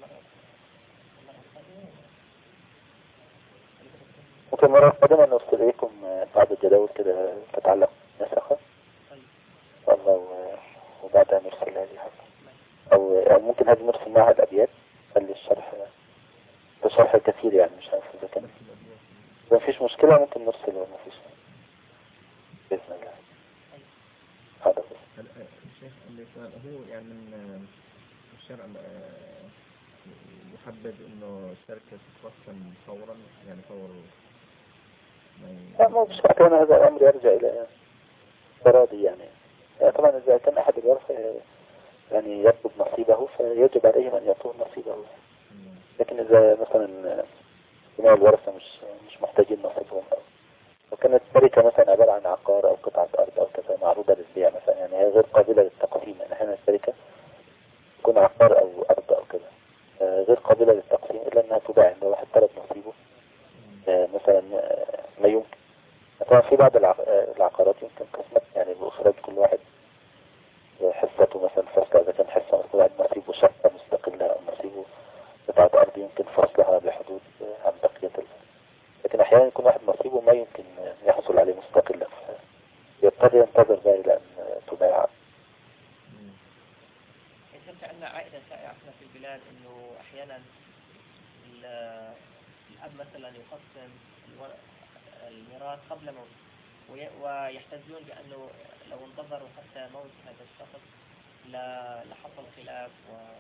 A: ممكن مرة قادمة نرسل إليكم بعض الجداول كده تتعلق نسخة والله، وبعدها نرسلها لي أو ممكن هذه نرسل معها الأبيات. خلي الشرح ده شرح كثير يعني مش عارف إذا كان ما فيش مشكلة. ممكن نرسل ولا ما فيش بإذن الله. هذا بس.
B: الشيخ اللي هو يعني من الشرع يحدد إنه الشركة تتقسم فورا يعني فور
A: لا مو بشرط. أنا هذا الأمر يرجع إلى تراضي يعني طبعا إذا كان أحد الورثة يعني يطلب نصيبه فيجب عليهم أن يعطوه نصيبه. لكن إذا مثلا جميع الورثة مش محتاجين نصيبهم، وكانت الشركة مثلا عبارة عن عقار أو قطعة أرض أو كذا معروضة للبيع مثلا يعني هي غير قابلة للتقسيم. يعني أحيانا الشركة تكون عقار أو أرض أو كذا غير قابلة للتقسيم إلا أنها تباع عند واحد طلب نصيبه مثلا ما يمكن. طبعا في بعض العقارات يمكن قسمت يعني بإخراج كل واحد حصته مثلا فصلها. إذا كان حصة كل واحد نصيبه شقة مستقلة أو نصيبه قطعة أرض يمكن فصلها بحدود عن بقية لكن أحيانا يكون واحد نصيبه ما يمكن يحصل عليه مستقلا يضطر ينتظر بقى إلى أن تباع.
C: يمكن عندنا عائدة شائعة في البلاد إنه أحيانا الأب مثلا يقسم الميراث قبل موته ويحتجون بأنه لو انتظروا حتى موت هذا الشخص لحصل خلاف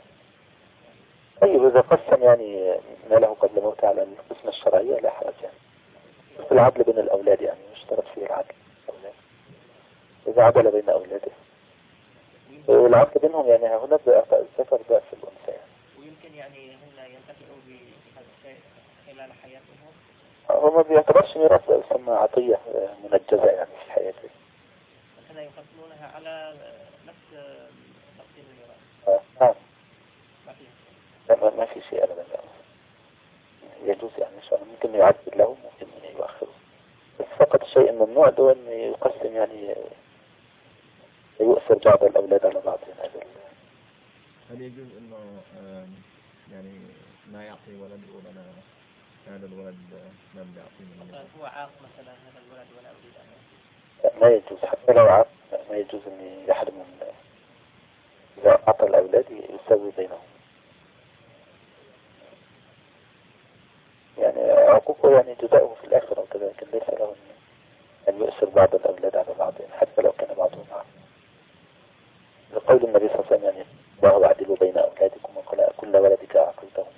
A: طيب إذا قسم يعني ماله قبل موته على القسمة الشرعية لا حرج يعني. بس العدل بين الأولاد يعني يشترط فيه العدل. إذا عدل بين أولاده والعدل بينهم يعني هنا الذكر ضعف الأنثى يعني.
C: ويمكن يعني هن ينتفعوا بهذا الشيء خلال حياتهم.
A: هو ما بيعتبرش ميراث يسمى عطية منجزة يعني في حياته.
C: هنا يقسمونها على نفس تقسيم الميراث.
A: نعم.
C: ما
A: ما في شيء أبدا يعني. يجوز يعني إن شاء الله ممكن يعدل له ممكن يؤخره. بس فقط الشيء الممنوع هو أن يقسم يعني يؤثر بعض الأولاد على بعض يعني.
B: هل يجوز إنه يعني ما يعطي ولد يقول أنا هذا الولد ما بدي أعطيه
C: مثلا هو عاق مثلا هذا الولد ولا أريد أن
A: ما يجوز حتى لو عاق ما يجوز أن يحرم إذا أعطى الأولاد يسوي بينهم يعني عقوقه يعني جزاؤه في الآخرة وكذا. لكن ليس له أن يؤثر بعض الأولاد على بعض يعني حتى لو كان بعضهم معه. لقول النبي صلى الله عليه وسلم يعني الله أعدلوا بين أولادكم وقال كل ولدك أعقلته